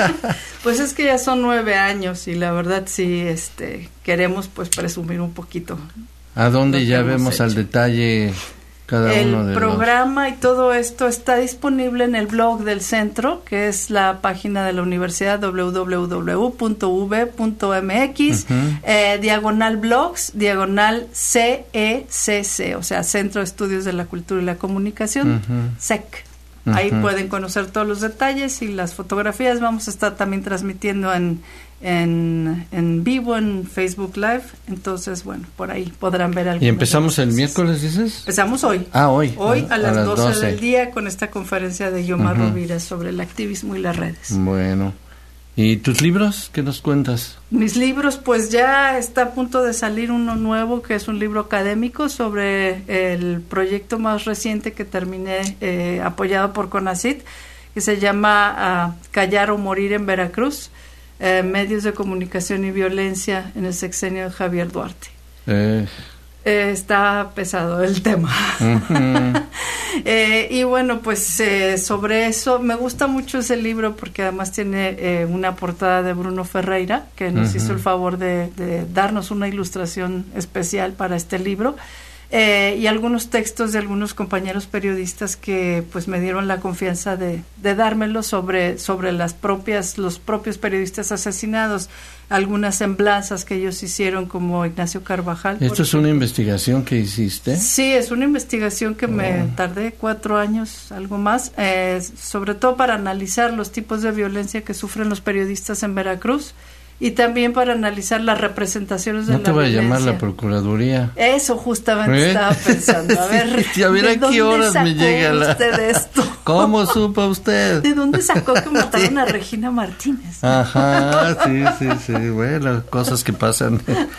Pues es que ya son nueve años y la verdad sí, este, queremos pues presumir un poquito. ¿A dónde ya vemos hecho. Al detalle cada el uno de programa los... y todo esto está disponible en el blog del centro, que es la página de la universidad doble u doble u doble u punto u v punto m x, uh-huh. eh, diagonal blogs, diagonal C E C C, o sea, Centro de Estudios de la Cultura y la Comunicación, uh-huh. C E C. Ahí uh-huh. pueden conocer todos los detalles y las fotografías. Vamos a estar también transmitiendo en, en, en vivo en Facebook Live. Entonces, bueno, por ahí podrán ver algo. ¿Y empezamos el miércoles, dices? Empezamos hoy. Ah, hoy. Hoy a, a las, las doce, doce del día con esta conferencia de Yomar uh-huh. Rovira sobre el activismo y las redes. Bueno. ¿Y tus libros? ¿Qué nos cuentas? Mis libros, pues ya está a punto de salir uno nuevo, que es un libro académico sobre el proyecto más reciente que terminé eh, apoyado por CONACYT, que se llama uh, Callar o Morir en Veracruz, eh, medios de comunicación y violencia en el sexenio de Javier Duarte. Eh... Eh, está pesado el tema. Uh-huh. eh, y bueno, pues eh, sobre eso, me gusta mucho ese libro porque además tiene eh, una portada de Bruno Ferreira, que nos uh-huh. hizo el favor de, de darnos una ilustración especial para este libro. Eh, y algunos textos de algunos compañeros periodistas que pues me dieron la confianza de, de dármelo sobre, sobre las propias, los propios periodistas asesinados, algunas semblanzas que ellos hicieron, como Ignacio Carvajal. ¿Esto es una investigación que hiciste? Sí, es una investigación que oh. me tardé cuatro años, algo más, eh, sobre todo para analizar los tipos de violencia que sufren los periodistas en Veracruz, y también para analizar las representaciones de no la te va violencia. A llamar la Procuraduría. Eso justamente ¿Eh? estaba pensando. A ver, sí, a ver a qué horas me llega la... usted esto? ¿Cómo supo usted? ¿De dónde sacó que mataron a Regina Martínez? Ajá, sí, sí, sí. Bueno, cosas que pasan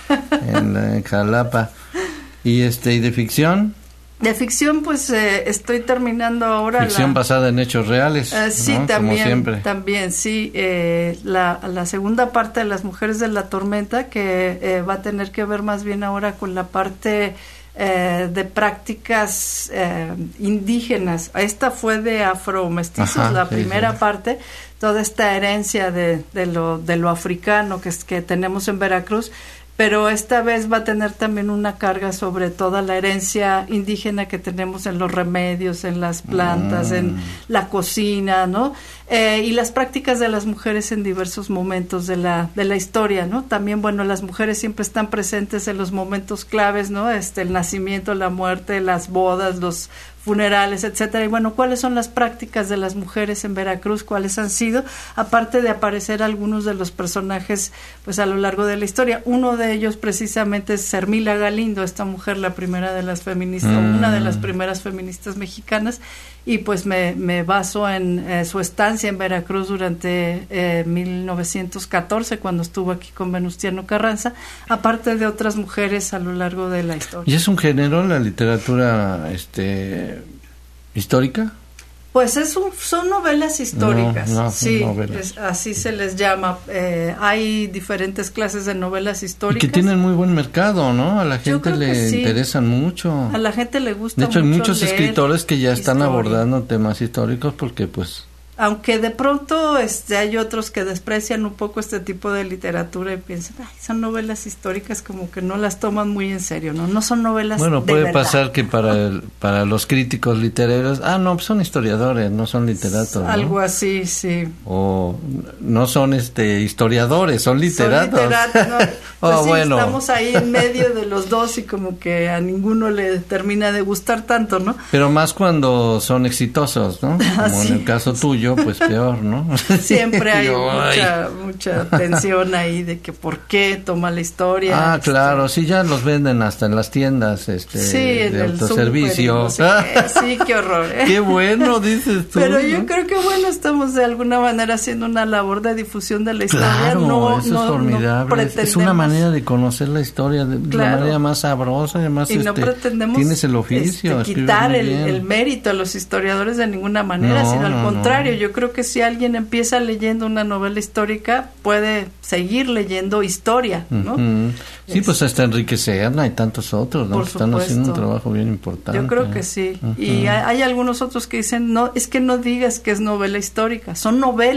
en, la, en Jalapa. ¿Y este y de ficción? De ficción, pues eh, estoy terminando ahora. Ficción la, basada en hechos reales. Uh, sí, ¿no? también. Como siempre. También, sí. Eh, la, la segunda parte de Las Mujeres de la Tormenta, que eh, va a tener que ver más bien ahora con la parte eh, de prácticas eh, indígenas. Esta fue de afromestizos, Ajá, la sí, primera sí. parte. Toda esta herencia de, de, lo, de lo africano que, es, que tenemos en Veracruz. Pero esta vez va a tener también una carga sobre toda la herencia indígena que tenemos en los remedios, en las plantas, mm. en la cocina, ¿no? Eh, y las prácticas de las mujeres en diversos momentos de la de la historia, ¿no? También, bueno, las mujeres siempre están presentes en los momentos claves, ¿no? Este, el nacimiento, la muerte, las bodas, los funerales, etcétera. Y bueno, ¿cuáles son las prácticas de las mujeres en Veracruz? ¿Cuáles han sido? Aparte de aparecer algunos de los personajes, pues a lo largo de la historia. Uno de ellos precisamente es Hermila Galindo, esta mujer, la primera de las feministas, mm. una de las primeras feministas mexicanas, y pues me, me baso en eh, su estancia en Veracruz durante eh, mil novecientos catorce, cuando estuvo aquí con Venustiano Carranza, aparte de otras mujeres a lo largo de la historia. ¿Y es un género la literatura este histórica? Pues es un, son novelas históricas, no, no, sí, novelas. Es, así se les llama. Eh, hay diferentes clases de novelas históricas. Y que tienen muy buen mercado, ¿no? A la gente le sí. interesan mucho. A la gente le gusta mucho. De hecho, hay muchos escritores que ya están historia. abordando temas históricos porque, pues... Aunque de pronto este, hay otros que desprecian un poco este tipo de literatura y piensan, ay, son novelas históricas, como que no las toman muy en serio, ¿no? No son novelas Bueno, de puede verdad. pasar que para el, para los críticos literarios, ah, no, son historiadores, no son literatos, ¿no? Algo así, sí. O no son este historiadores, son literatos. Son literatos, ¿no? Pues oh, sí, bueno. Estamos ahí en medio de los dos y como que a ninguno le termina de gustar tanto, ¿no? Pero más cuando son exitosos, ¿no? Como ah, sí. en el caso tuyo, pues peor, ¿no? Siempre hay mucha, mucha tensión ahí de que por qué toma la historia. Ah, claro, este... sí, ya los venden hasta en las tiendas este, sí, de en autoservicio. No sé qué. Sí, qué horror, ¿eh? Qué bueno, dices tú. Pero ¿no? yo creo que, bueno, estamos de alguna manera haciendo una labor de difusión de la historia. Claro, no, eso no, es formidable. No es una manera de conocer la historia de, claro. de la manera más sabrosa. Además, y no este, pretendemos tienes el oficio, este, quitar el, el mérito a los historiadores de ninguna manera, no, sino al no, contrario. No. Yo creo que si alguien empieza leyendo una novela histórica, puede seguir leyendo historia, ¿no? Uh-huh. Sí, es, pues hasta Enrique Serna y tantos otros, ¿no? Por que están supuesto. haciendo un trabajo bien importante. Yo creo que sí. Uh-huh. Y hay, hay algunos otros que dicen, no, es que no digas que es novela histórica, son novelas.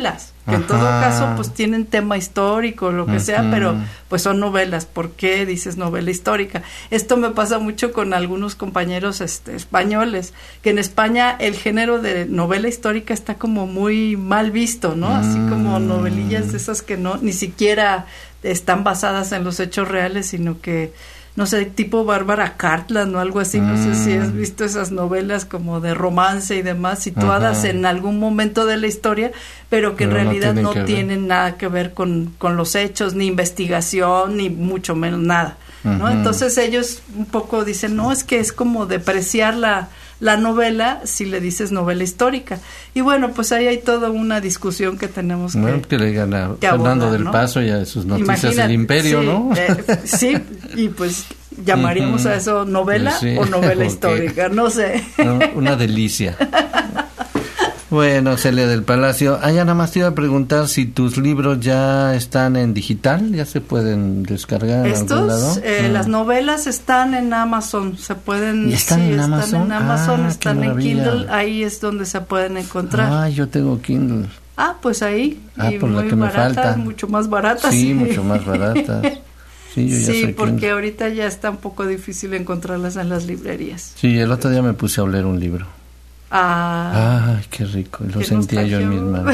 que en todo caso pues tienen tema histórico, lo que uh-huh. sea, pero pues son novelas. ¿Por qué dices novela histórica? Esto me pasa mucho con algunos compañeros este, españoles, que en España el género de novela histórica está como muy mal visto, ¿no? Así como novelillas de esas que no, ni siquiera están basadas en los hechos reales, sino que no sé, tipo Bárbara Cartland o algo así, no mm. sé si has visto esas novelas como de romance y demás, situadas Ajá. en algún momento de la historia, pero que pero en realidad no, no tienen nada que ver con, con los hechos, ni investigación, ni mucho menos nada, ¿no? Uh-huh. Entonces ellos un poco dicen, no, es que es como depreciar la, la novela si le dices novela histórica. Y bueno, pues ahí hay toda una discusión que tenemos que Bueno, que le gana que Fernando abordar, del ¿no? Paso y a sus noticias Imagínate, del Imperio, sí, ¿no? Eh, sí, y pues llamaríamos uh-huh. a eso novela sí, o novela okay. histórica, no sé. No, una delicia. Bueno, Celia del Palacio, ah, ya nada más te iba a preguntar si tus libros ya están en digital, ya se pueden descargar en Estos, algún lado. Eh, mm. Las novelas están en Amazon, se pueden, ¿Y están sí, en Amazon? Están en Amazon, ah, están en Kindle, ahí es donde se pueden encontrar. Ah, yo tengo Kindle. Ah, pues ahí, ah, y por muy la que baratas, me falta. mucho más baratas. Sí, mucho más baratas. Sí, yo ya sí soy porque Kindle. Ahorita ya está un poco difícil encontrarlas en las librerías. Sí, el otro día me puse a oler un libro. Ah, Ay, qué rico, lo sentía yo en mis manos.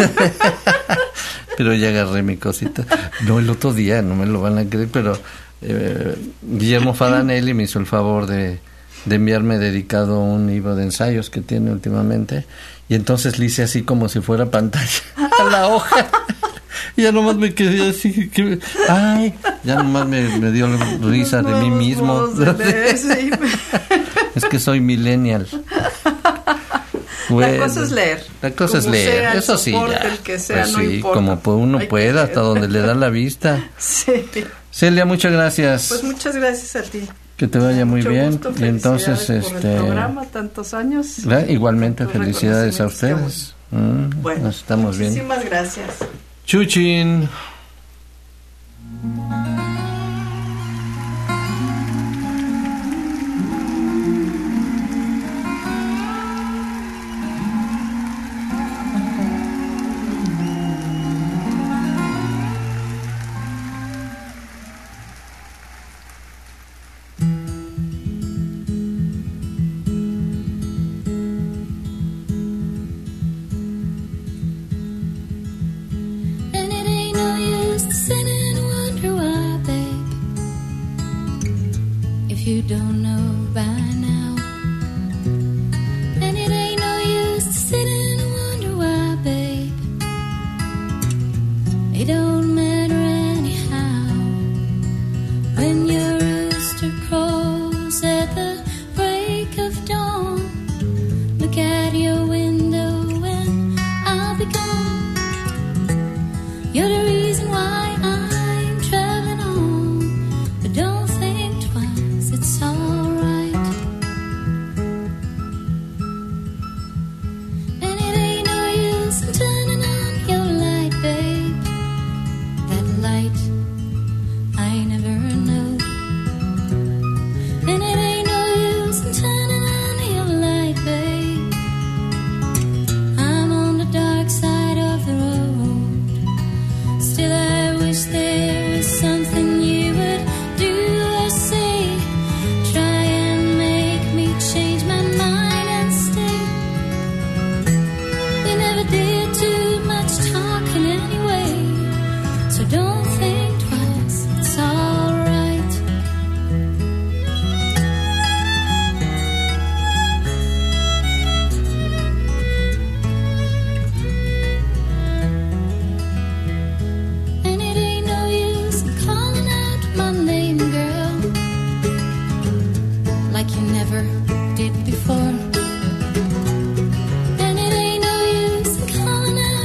Pero ya agarré mi cosita. No, el otro día, no me lo van a creer, pero eh, Guillermo Fadanelli me hizo el favor de, de enviarme dedicado un libro de ensayos que tiene últimamente, y entonces le hice así como si fuera pantalla a la hoja. Y ya nomás me quedé así, que, ay, ya nomás me, me dio risa de mí mismo. De sí. Es que soy millennial. Bueno, la cosa es leer. La cosa es leer, eso sí, ya. El que sea, pues no sí, importa. como uno Hay pueda, hasta donde le da la vista. Sí. Celia, muchas gracias. Pues muchas gracias a ti. Que te vaya muy Mucho bien. Gusto, y entonces, por este. el programa, tantos años. Igualmente, felicidades a ustedes. Mm, bueno, nos estamos bien. Muchísimas gracias. Chuchin. Did before, and it ain't no use calling out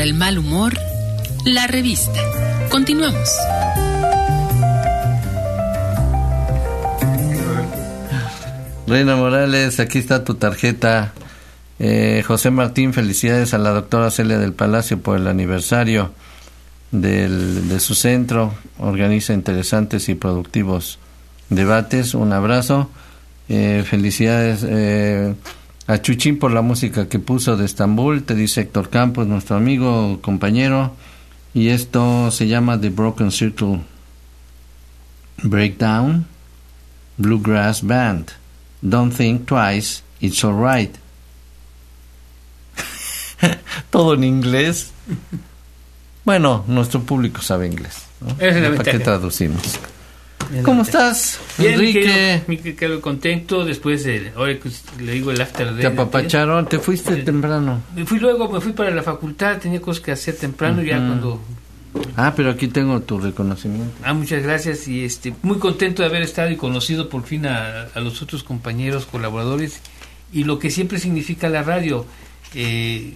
el mal humor, La Revista. Continuamos. Reina Morales, aquí está tu tarjeta. Eh, José Martín, felicidades a la doctora Celia del Palacio por el aniversario del, de su centro. Organiza interesantes y productivos debates. Un abrazo. Eh, felicidades eh, a Chuchín por la música que puso de Estambul, te dice Héctor Campos, nuestro amigo, compañero. Y esto se llama The Broken Circle Breakdown Bluegrass Band. Don't think twice, it's alright. Todo en inglés. Bueno, nuestro público sabe inglés, ¿no? ¿Para qué traducimos? ¿Cómo estás, Bien, Enrique? Me quedo contento después de, ahora que le digo el after day. Te apapacharon, te fuiste eh, temprano. Me fui luego, me fui para la facultad, tenía cosas que hacer temprano. Uh-huh. Ya cuando... Ah, pero aquí tengo tu reconocimiento. Ah, muchas gracias, y este muy contento de haber estado y conocido por fin a, a los otros compañeros, colaboradores, y lo que siempre significa la radio. Eh,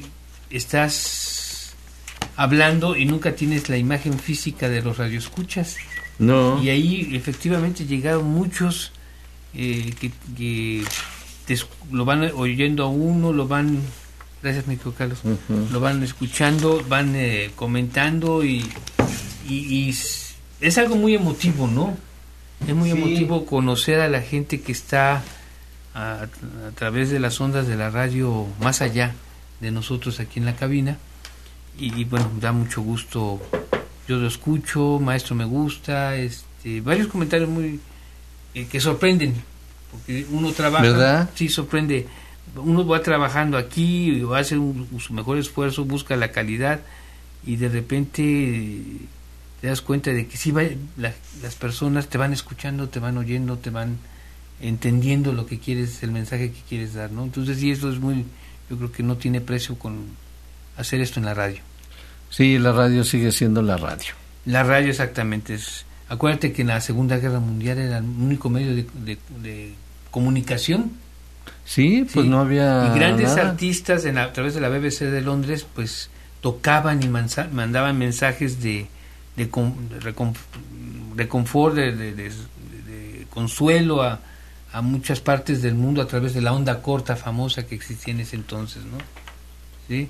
estás hablando y nunca tienes la imagen física de los radioescuchas. No. Y ahí efectivamente llegaron muchos eh, que, que te, lo van oyendo a uno, lo van, gracias mi querido Carlos, uh-huh. lo van escuchando, van eh, comentando y, y, y es algo muy emotivo, ¿no? Es muy sí. emotivo conocer a la gente que está a, a través de las ondas de la radio más allá de nosotros aquí en la cabina y, y bueno, da mucho gusto. Yo lo escucho, maestro me gusta, este, varios comentarios muy eh, que sorprenden, porque uno trabaja, ¿verdad? Sí, sorprende, uno va trabajando aquí, o hace un, su mejor esfuerzo, busca la calidad y de repente te das cuenta de que sí va, la, las personas te van escuchando, te van oyendo, te van entendiendo lo que quieres, el mensaje que quieres dar, ¿no? Entonces sí, eso es muy, yo creo que no tiene precio con hacer esto en la radio. Sí, la radio sigue siendo la radio. La radio exactamente. Es, acuérdate que en la Segunda Guerra Mundial era el único medio de, de, de comunicación. Sí, pues sí. No había Y grandes nada. artistas en la, a través de la B B C de Londres, pues tocaban y mansa, mandaban mensajes de, de, de, recon, de confort, de, de, de, de consuelo a, a muchas partes del mundo a través de la onda corta famosa que existía en ese entonces, ¿no? Sí,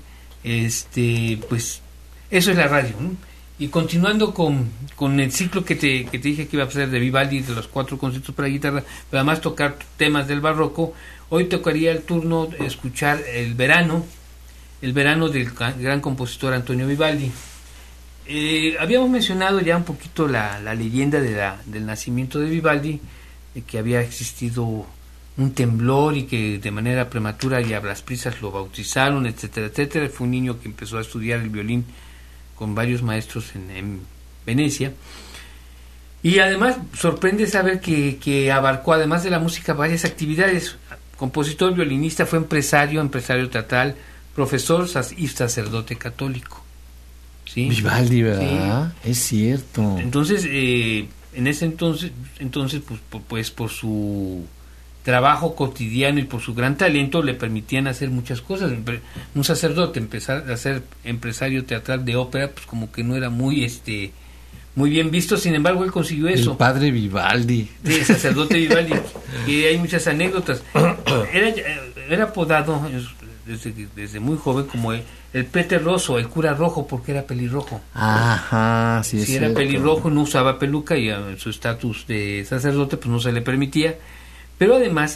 este, pues eso es la radio, ¿no? Y continuando con, con el ciclo que te, que te dije que iba a hacer de Vivaldi, de los cuatro conciertos para guitarra, pero además tocar temas del barroco, hoy tocaría el turno de escuchar el verano, el verano del gran compositor Antonio Vivaldi. Eh, habíamos mencionado ya un poquito la, la leyenda de la, del nacimiento de Vivaldi, de que había existido un temblor y que de manera prematura y a las prisas lo bautizaron, etcétera, etcétera. Fue un niño que empezó a estudiar el violín con varios maestros en, en Venecia, y además sorprende saber que, que abarcó además de la música varias actividades. Compositor, violinista, fue empresario, empresario teatral, profesor y sacerdote católico. ¿Sí? Vivaldi, ¿verdad? Sí. Es cierto. Entonces, eh, en ese entonces, entonces pues, por, pues por su trabajo cotidiano y por su gran talento le permitían hacer muchas cosas. Un sacerdote empezar a ser empresario teatral de ópera, pues como que no era muy este muy bien visto. Sin embargo, él consiguió eso. El padre Vivaldi. Sí, el sacerdote Vivaldi. Y hay muchas anécdotas. Era, era apodado desde, desde muy joven como el, el Peter Rosso, el cura rojo, porque era pelirrojo. Ajá, sí, si es era cierto. pelirrojo, no usaba peluca y a su estatus de sacerdote pues no se le permitía. Pero además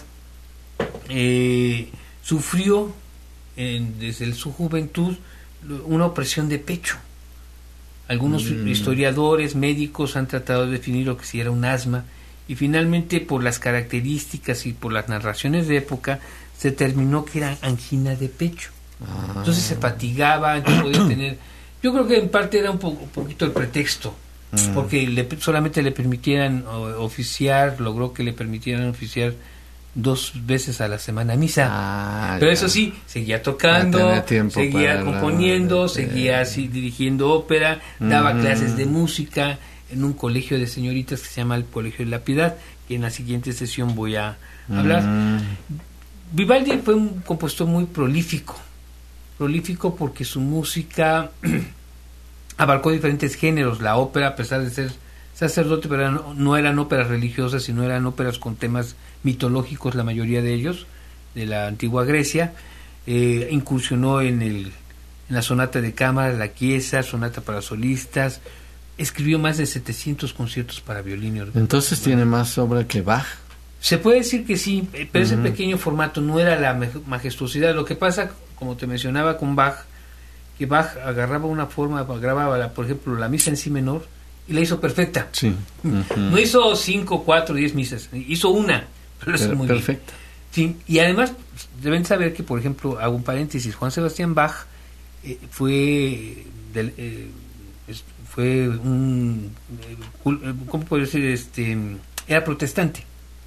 eh, sufrió en, desde su juventud una opresión de pecho. Algunos mm. historiadores, médicos han tratado de definir lo que si era un asma, y finalmente por las características y por las narraciones de época se determinó que era angina de pecho. Ah. Entonces se fatigaba, entonces podía tener... Yo creo que en parte era un, po- un poquito el pretexto, porque le, solamente le permitieran o, oficiar, logró que le permitieran oficiar dos veces a la semana misa. Ah, pero ya. Eso sí, seguía tocando, seguía componiendo, la... seguía así dirigiendo ópera, uh-huh. daba clases de música en un colegio de señoritas que se llama el Colegio de la Piedad, que en la siguiente sesión voy a uh-huh. hablar. Vivaldi fue un compositor muy prolífico, prolífico porque su música abarcó diferentes géneros. La ópera, a pesar de ser sacerdote, pero no, no eran óperas religiosas, sino eran óperas con temas mitológicos, la mayoría de ellos, de la antigua Grecia. Eh, incursionó en, el, en la sonata de cámara, la chiesa, sonata para solistas. Escribió más de setecientos conciertos para violín y orquesta. Entonces tiene más obra que Bach. Se puede decir que sí, pero uh-huh. ese pequeño formato no era la majestuosidad. Lo que pasa, como te mencionaba con Bach, que Bach agarraba una forma, grababa, la, por ejemplo, la misa en si menor y la hizo perfecta. Sí. Uh-huh. No hizo cinco, cuatro, diez misas, hizo una, pero lo hizo muy perfecta. bien. Sí, y además deben saber que, por ejemplo, hago un paréntesis, Juan Sebastián Bach eh, fue del, eh, fue un eh, ¿cómo puedo decir? Este, era protestante.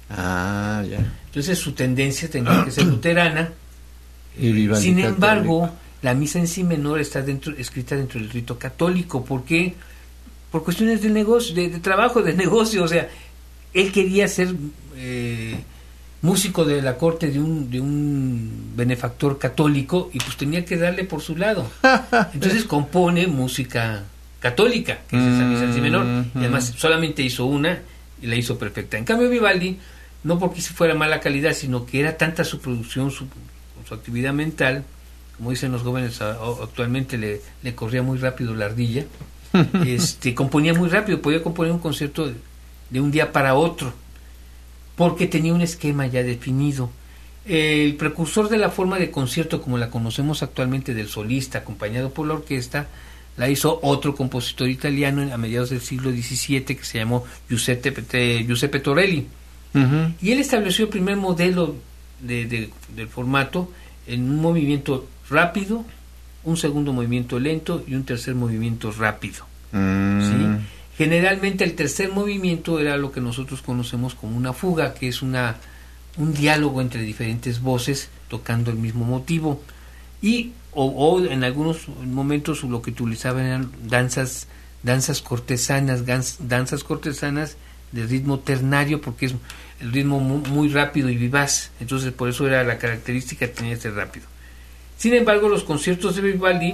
Ah, ya. Entonces su tendencia tenía que ser luterana. Y Vivaldi Sin embargo, católico. La misa en si menor está dentro, escrita dentro del rito católico. ¿Por qué? Por cuestiones de negocio, de, de trabajo, de negocio. O sea, él quería ser eh, músico de la corte de un, de un benefactor católico y pues tenía que darle por su lado. Entonces compone música católica, que es esa misa en si menor. Y además solamente hizo una y la hizo perfecta. En cambio Vivaldi, no porque si fuera mala calidad, sino que era tanta su producción, su, su actividad mental, como dicen los jóvenes actualmente, le, le corría muy rápido la ardilla. este componía muy rápido, podía componer un concierto de, de un día para otro, porque tenía un esquema ya definido. El precursor de la forma de concierto como la conocemos actualmente, del solista acompañado por la orquesta, la hizo otro compositor italiano a mediados del siglo diecisiete que se llamó Giuseppe, Giuseppe Torelli. Uh-huh. Y él estableció el primer modelo de, de, del formato en un movimiento rápido, un segundo movimiento lento y un tercer movimiento rápido. Mm. ¿Sí? Generalmente el tercer movimiento era lo que nosotros conocemos como una fuga, que es una un diálogo entre diferentes voces tocando el mismo motivo. Y o, o en algunos momentos lo que utilizaban eran danzas danzas cortesanas, gans, danzas cortesanas de ritmo ternario, porque es el ritmo muy, muy rápido y vivaz. Entonces por eso era la característica, tenía que ser rápido. Sin embargo, los conciertos de Vivaldi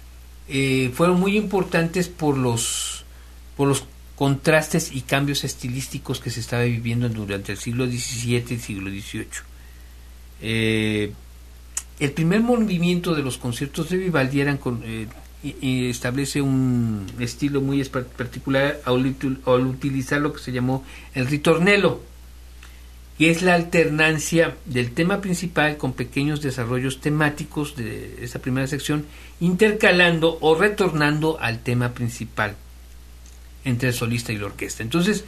eh, fueron muy importantes por los por los contrastes y cambios estilísticos que se estaba viviendo durante el siglo diecisiete y el siglo dieciocho. Eh, el primer movimiento de los conciertos de Vivaldi eran con, eh, y, y establece un estilo muy particular al, al utilizar lo que se llamó el ritornello, que es la alternancia del tema principal con pequeños desarrollos temáticos de esa primera sección, intercalando o retornando al tema principal entre el solista y la orquesta. Entonces,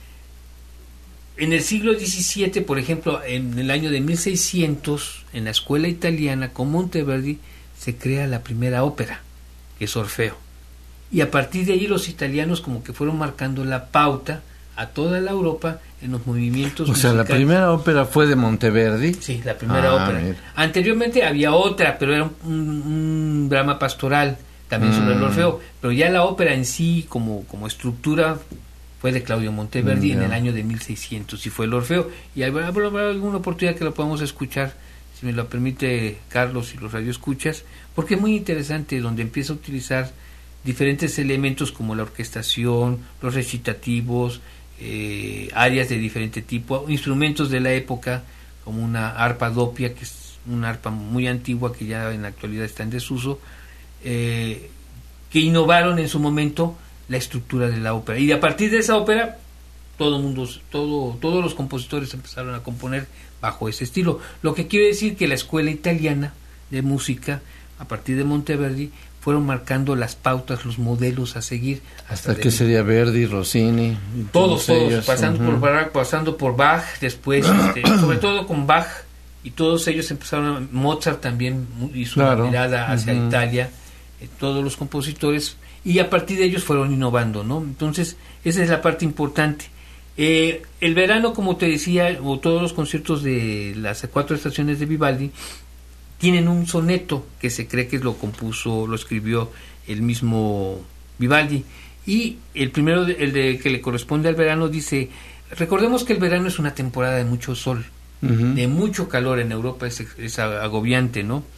en el siglo diecisiete, por ejemplo, en el año de mil seiscientos, en la escuela italiana con Monteverdi, se crea la primera ópera, que es Orfeo. Y a partir de ahí los italianos como que fueron marcando la pauta a toda la Europa en los movimientos o musicales. Sea, la primera ópera fue de Monteverdi. Sí, la primera ah, ópera. Mira. Anteriormente había otra, pero era un, un drama pastoral, también mm. sobre el Orfeo, pero ya la ópera en sí, como, como estructura, fue de Claudio Monteverdi mm, yeah. en el año de mil seiscientos, y fue el Orfeo. Y habrá alguna oportunidad que lo podamos escuchar, si me lo permite Carlos y los radioescuchas, porque es muy interesante, donde empieza a utilizar diferentes elementos como la orquestación, los recitativos, eh, áreas de diferente tipo, instrumentos de la época, como una arpa doppia, que es una arpa muy antigua que ya en la actualidad está en desuso, eh, que innovaron en su momento la estructura de la ópera. Y a partir de esa ópera, todo mundo, todo, todos los compositores empezaron a componer bajo ese estilo. Lo que quiere decir que la escuela italiana de música, a partir de Monteverdi, fueron marcando las pautas, los modelos a seguir. Hasta, hasta que sería Verdi, Rossini. Todos, todos, todos pasando, uh-huh. por, pasando por Bach, después, este, sobre todo con Bach, y todos ellos empezaron, a, Mozart también hizo claro. una mirada hacia uh-huh. Italia, eh, todos los compositores, y a partir de ellos fueron innovando, ¿no? Entonces, esa es la parte importante. Eh, el verano, como te decía, o todos los conciertos de las cuatro estaciones de Vivaldi, tienen un soneto que se cree que lo compuso, lo escribió el mismo Vivaldi. Y el primero, el de que le corresponde al verano, dice: recordemos que el verano es una temporada de mucho sol, uh-huh. de mucho calor en Europa, es, es agobiante, ¿no?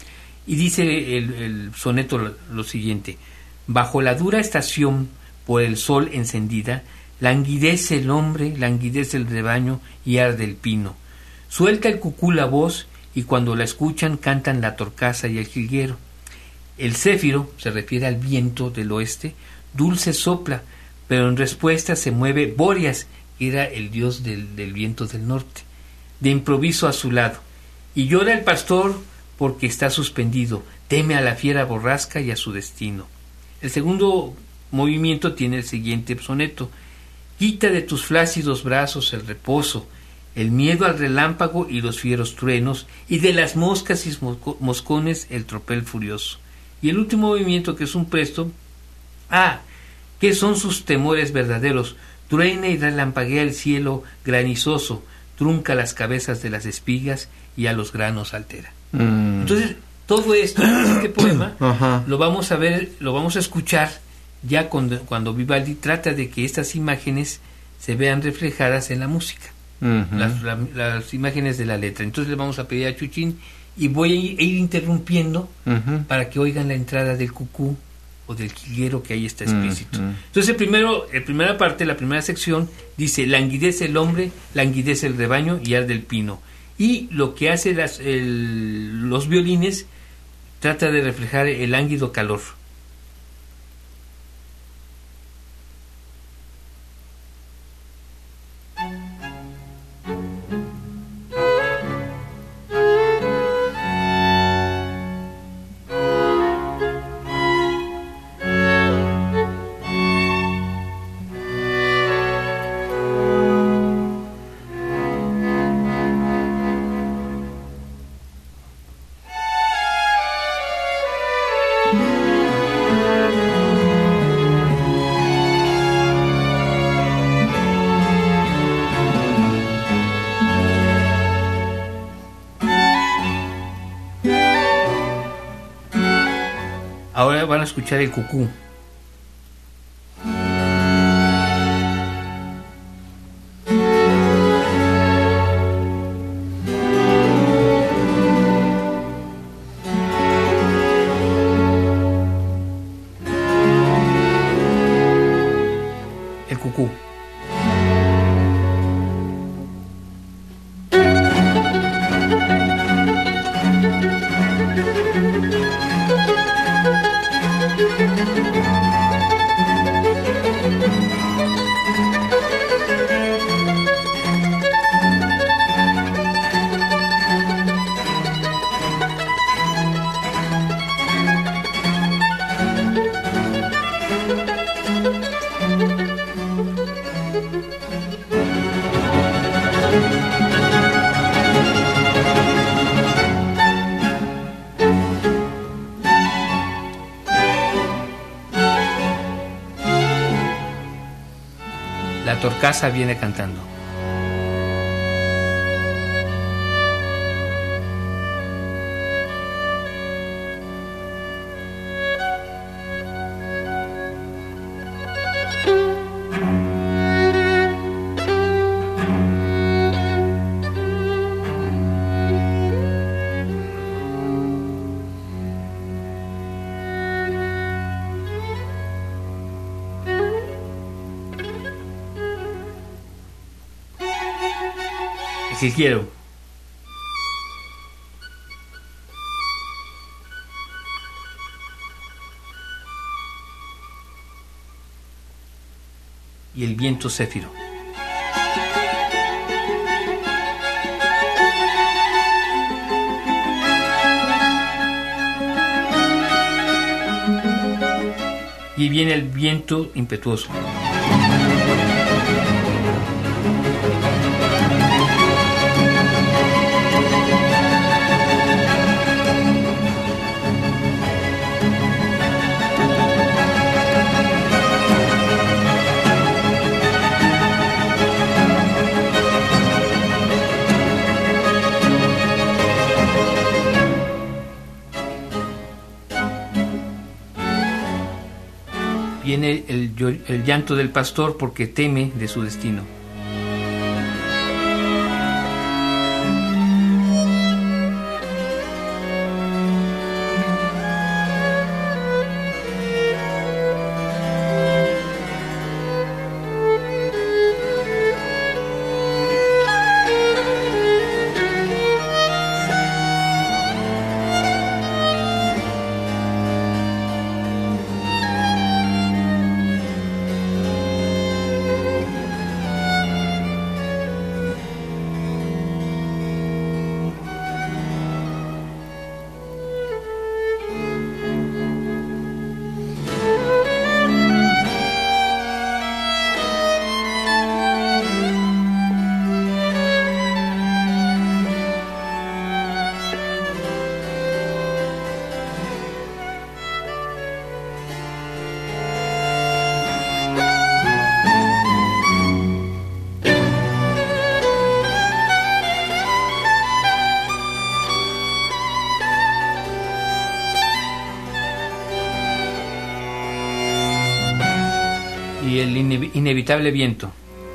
Y dice el, el soneto lo, lo siguiente: bajo la dura estación por el sol encendida, languidece el hombre, languidece el rebaño y arde el pino. Suelta el cucú la voz y cuando la escuchan cantan la torcaza y el jilguero. El céfiro, se refiere al viento del oeste, dulce sopla, pero en respuesta se mueve Bóreas, que era el dios del, del viento del norte, de improviso a su lado. Y llora el pastor porque está suspendido, teme a la fiera borrasca y a su destino. El segundo movimiento tiene el siguiente soneto: quita de tus flácidos brazos el reposo, el miedo al relámpago y los fieros truenos, y de las moscas y moscones el tropel furioso. Y el último movimiento, que es un presto: ah, ¿qué son sus temores verdaderos? Truena y relampaguea el cielo granizoso, trunca las cabezas de las espigas y a los granos altera. Mm. Entonces, todo esto, este poema, uh-huh. lo vamos a ver, lo vamos a escuchar ya cuando, cuando Vivaldi trata de que estas imágenes se vean reflejadas en la música, uh-huh. las, la, las imágenes de la letra. Entonces le vamos a pedir a Chuchín, y voy a ir, a ir interrumpiendo uh-huh. para que oigan la entrada del cucú o del jilguero, que ahí está explícito. Uh-huh. Entonces el primero, la primera parte, la primera sección dice: languidece el hombre, languidece el rebaño y arde el pino. Y lo que hace las, el, los violines trata de reflejar el lánguido calor. Ahora van a escuchar el cucú. El cucú. La torcaza viene cantando. Si quiero. Y el viento céfiro. Y viene el viento impetuoso. Viene el, el llanto del pastor porque teme de su destino. y el ine- inevitable viento.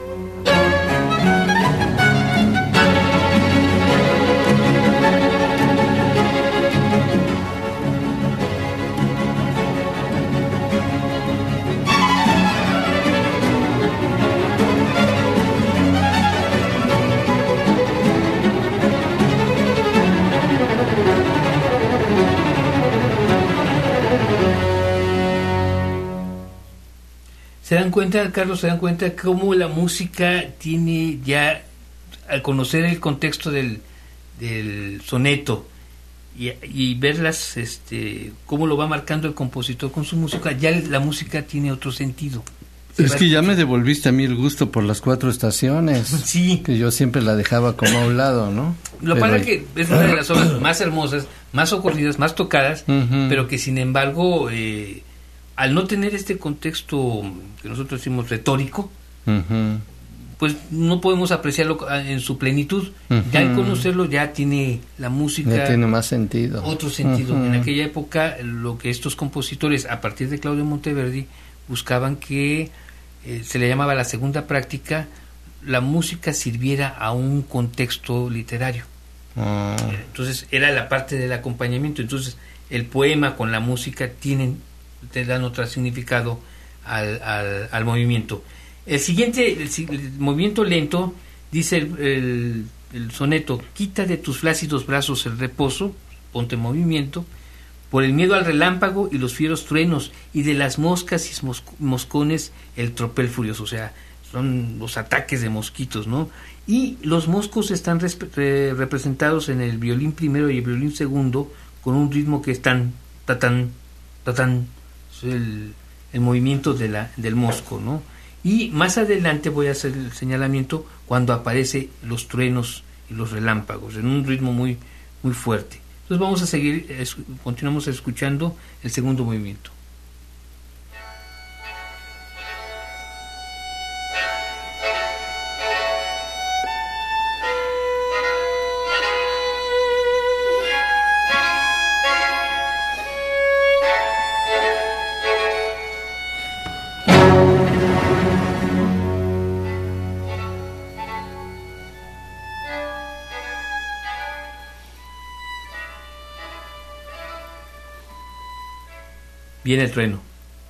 ¿Se dan cuenta, Carlos, se dan cuenta cómo la música tiene ya, al conocer el contexto del, del soneto y, y verlas, este, cómo lo va marcando el compositor con su música, ya la música tiene otro sentido? Es que ya me devolviste a mí el gusto por las cuatro estaciones. Sí. Que yo siempre la dejaba como a un lado, ¿no? Lo que pasa es que es una de las obras más hermosas, más ocurridas, más tocadas, uh-huh. pero que sin embargo... Eh, al no tener este contexto que nosotros decimos retórico, uh-huh. pues no podemos apreciarlo en su plenitud. Uh-huh. Ya al conocerlo ya tiene la música... Ya tiene más sentido. Otro sentido. Uh-huh. En aquella época lo que estos compositores, a partir de Claudio Monteverdi, buscaban que eh, se le llamaba la segunda práctica, la música sirviera a un contexto literario. Uh-huh. Entonces era la parte del acompañamiento. Entonces el poema con la música tienen... te dan otro significado al, al, al movimiento. El siguiente, el, el movimiento lento, dice el, el, el soneto: quita de tus flácidos brazos el reposo, ponte en movimiento, por el miedo al relámpago y los fieros truenos, y de las moscas y mos, moscones el tropel furioso. O sea, son los ataques de mosquitos, ¿no? Y los moscos están res, re, representados en el violín primero y el violín segundo, con un ritmo que es tan, tatán, tatán, El, el movimiento de la, del mosco, ¿no? Y más adelante voy a hacer el señalamiento cuando aparece los truenos y los relámpagos en un ritmo muy muy fuerte. Entonces vamos a seguir, es, continuamos escuchando el segundo movimiento. Viene el trueno.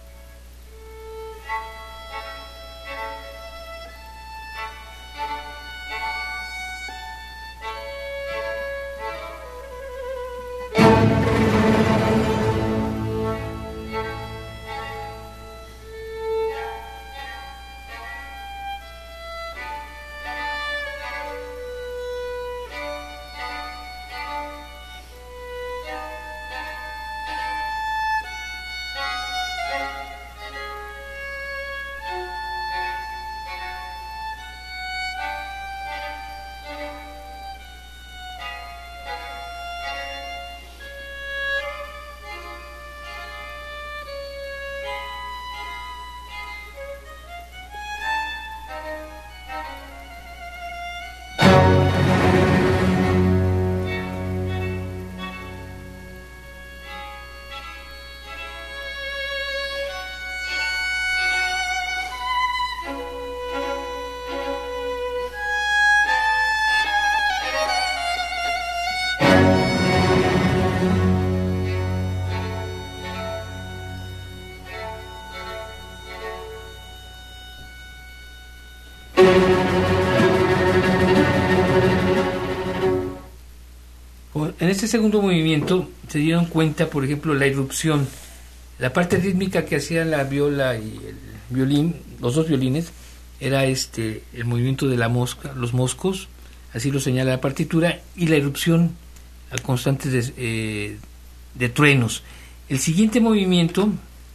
En este segundo movimiento se dieron cuenta, por ejemplo, la irrupción, la parte rítmica que hacía la viola y el violín, los dos violines, era este el movimiento de la mosca, los moscos, así lo señala la partitura, y la irrupción constante de, eh, de truenos. El siguiente movimiento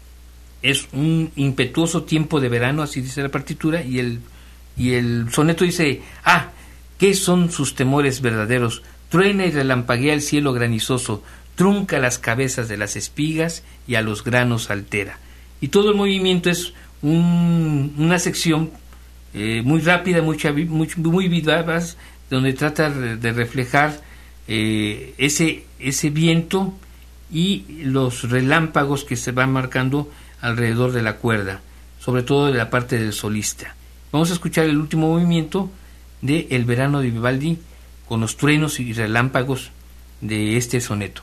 es un impetuoso tiempo de verano, así dice la partitura, y el, y el soneto dice: ah, ¿qué son sus temores verdaderos? Truena y relampaguea el cielo granizoso, trunca las cabezas de las espigas y a los granos altera. Y todo el movimiento es un, una sección eh, muy rápida, muy, muy, muy vivaz, donde trata de reflejar eh, ese, ese viento y los relámpagos que se van marcando alrededor de la cuerda. sobre todo de la parte del solista. Vamos a escuchar el último movimiento de El verano de Vivaldi con los truenos y relámpagos de este soneto.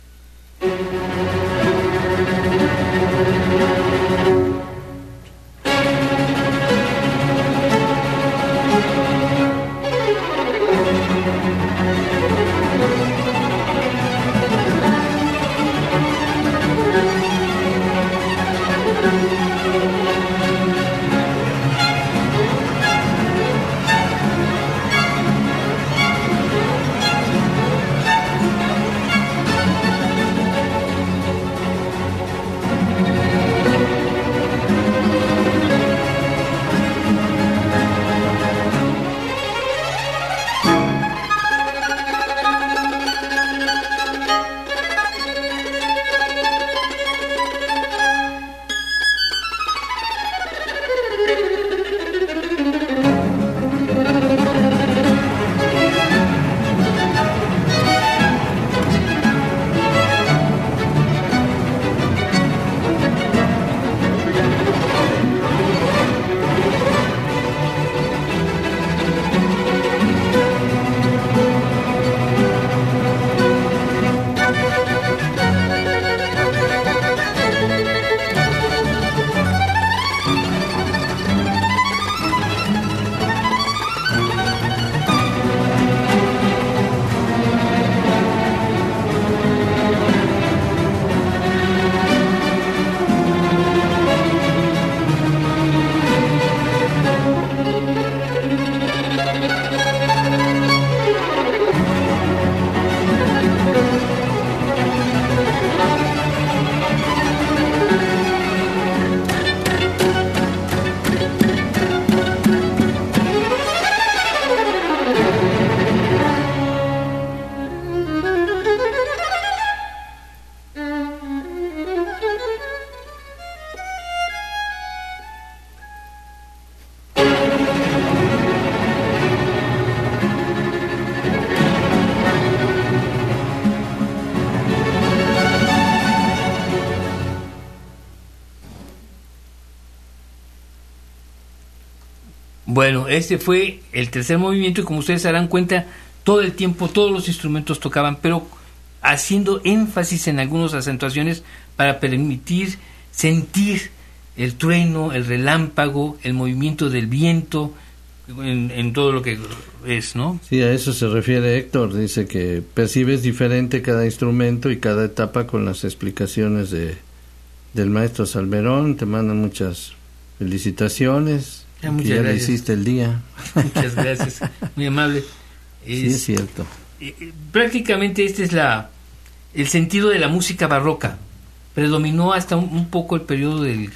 Bueno, este fue el tercer movimiento y como ustedes se darán cuenta, todo el tiempo todos los instrumentos tocaban, pero haciendo énfasis en algunas acentuaciones para permitir sentir el trueno, el relámpago, el movimiento del viento en, en todo lo que es, ¿no? Sí, a eso se refiere Héctor, dice que percibes diferente cada instrumento y cada etapa con las explicaciones de del maestro Salmerón. Te mandan muchas felicitaciones. Ya, muchas ya gracias. le hiciste el día. Muchas gracias, muy amable. Es, sí, es cierto. Eh, prácticamente este es la el sentido de la música barroca. Predominó hasta un, un poco el periodo del,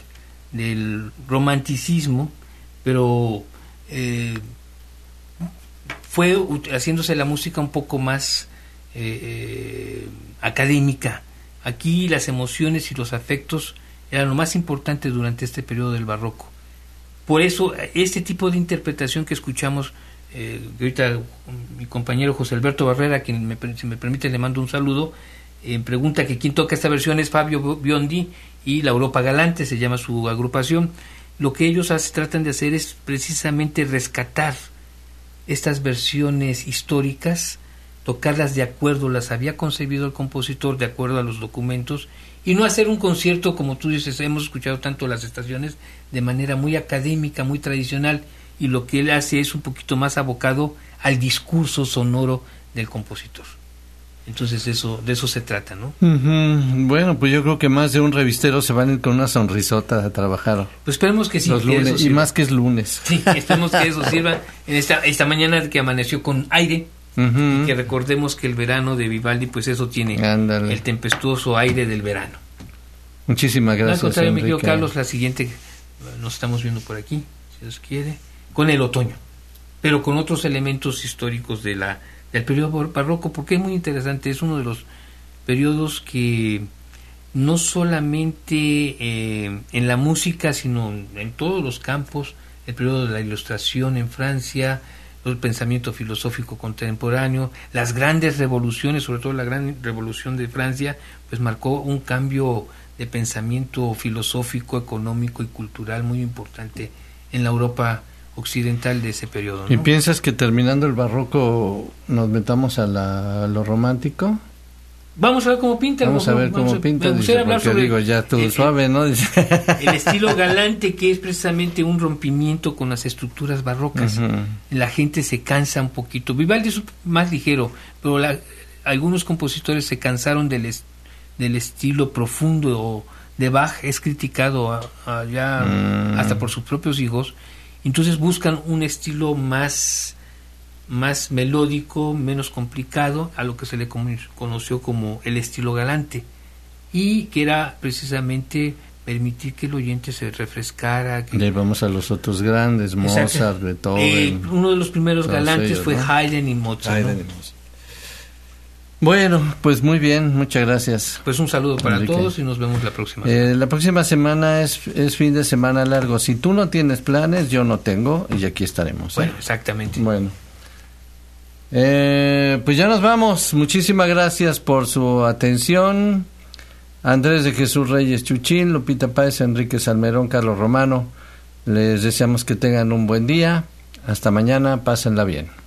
del romanticismo, pero eh, fue haciéndose la música un poco más eh, eh, académica. Aquí las emociones y los afectos eran lo más importante durante este periodo del barroco. Por eso, este tipo de interpretación que escuchamos, eh, que ahorita mi compañero José Alberto Barrera, quien me, si me permite le mando un saludo, eh, pregunta que quién toca esta versión es Fabio Biondi y La Europa Galante, se llama su agrupación. Lo que ellos hace, tratan de hacer es precisamente rescatar estas versiones históricas, tocarlas de acuerdo, las había concebido el compositor de acuerdo a los documentos, y no hacer un concierto, como tú dices, hemos escuchado tanto las estaciones, de manera muy académica, muy tradicional, y lo que él hace es un poquito más abocado al discurso sonoro del compositor. Entonces eso de eso se trata, ¿no? Uh-huh. Bueno, pues yo creo que más de un revistero se van a ir con una sonrisota a trabajar. Pues esperemos que sí. Los que lunes, y más que es lunes. Sí, esperemos que eso sirva en esta, esta mañana que amaneció con aire. Uh-huh. Y que recordemos que el verano de Vivaldi, pues eso tiene Ándale. el tempestuoso aire del verano. Muchísimas gracias. Al contrario, mi querido Carlos, la siguiente nos estamos viendo por aquí, si Dios quiere, con el otoño, pero con otros elementos históricos de la del periodo barroco, porque es muy interesante, es uno de los periodos que no solamente eh, en la música, sino en todos los campos, el periodo de la Ilustración en Francia, el pensamiento filosófico contemporáneo, las grandes revoluciones, sobre todo la gran revolución de Francia, pues marcó un cambio de pensamiento filosófico, económico y cultural muy importante en la Europa occidental de ese periodo, ¿no? ¿Y piensas que terminando el barroco nos metamos a, la, a lo romántico? Vamos a ver cómo pinta. Vamos a ver cómo vamos a, pinta, me dice, hablar porque sobre digo, ya todo el, suave, ¿no? Dice. El estilo galante, que es precisamente un rompimiento con las estructuras barrocas. Uh-huh. La gente se cansa un poquito. Vivaldi es más ligero, pero la, algunos compositores se cansaron del, est, del estilo profundo de Bach. Es criticado a, a ya mm. hasta por sus propios hijos. Entonces buscan un estilo más... más melódico, menos complicado, a lo que se le conoció como el estilo galante, y que era precisamente permitir que el oyente se refrescara. Que... Le vamos a los otros grandes, Mozart, Exacto. Beethoven. Eh, uno de los primeros galantes ellos, fue ¿no? Haydn y Mozart. Haydn ¿no? y Mozart. Bueno, pues muy bien, muchas gracias. Pues un saludo para Enrique. Todos y nos vemos la próxima semana. Eh, la próxima semana es, es fin de semana largo. Si tú no tienes planes, yo no tengo, y aquí estaremos. ¿eh? Bueno, exactamente. Bueno. Eh, pues ya nos vamos. Muchísimas gracias por su atención. Andrés de Jesús Reyes Chuchín, Lupita Páez, Enrique Salmerón, Carlos Romano. Les deseamos que tengan un buen día. Hasta mañana, pásenla bien.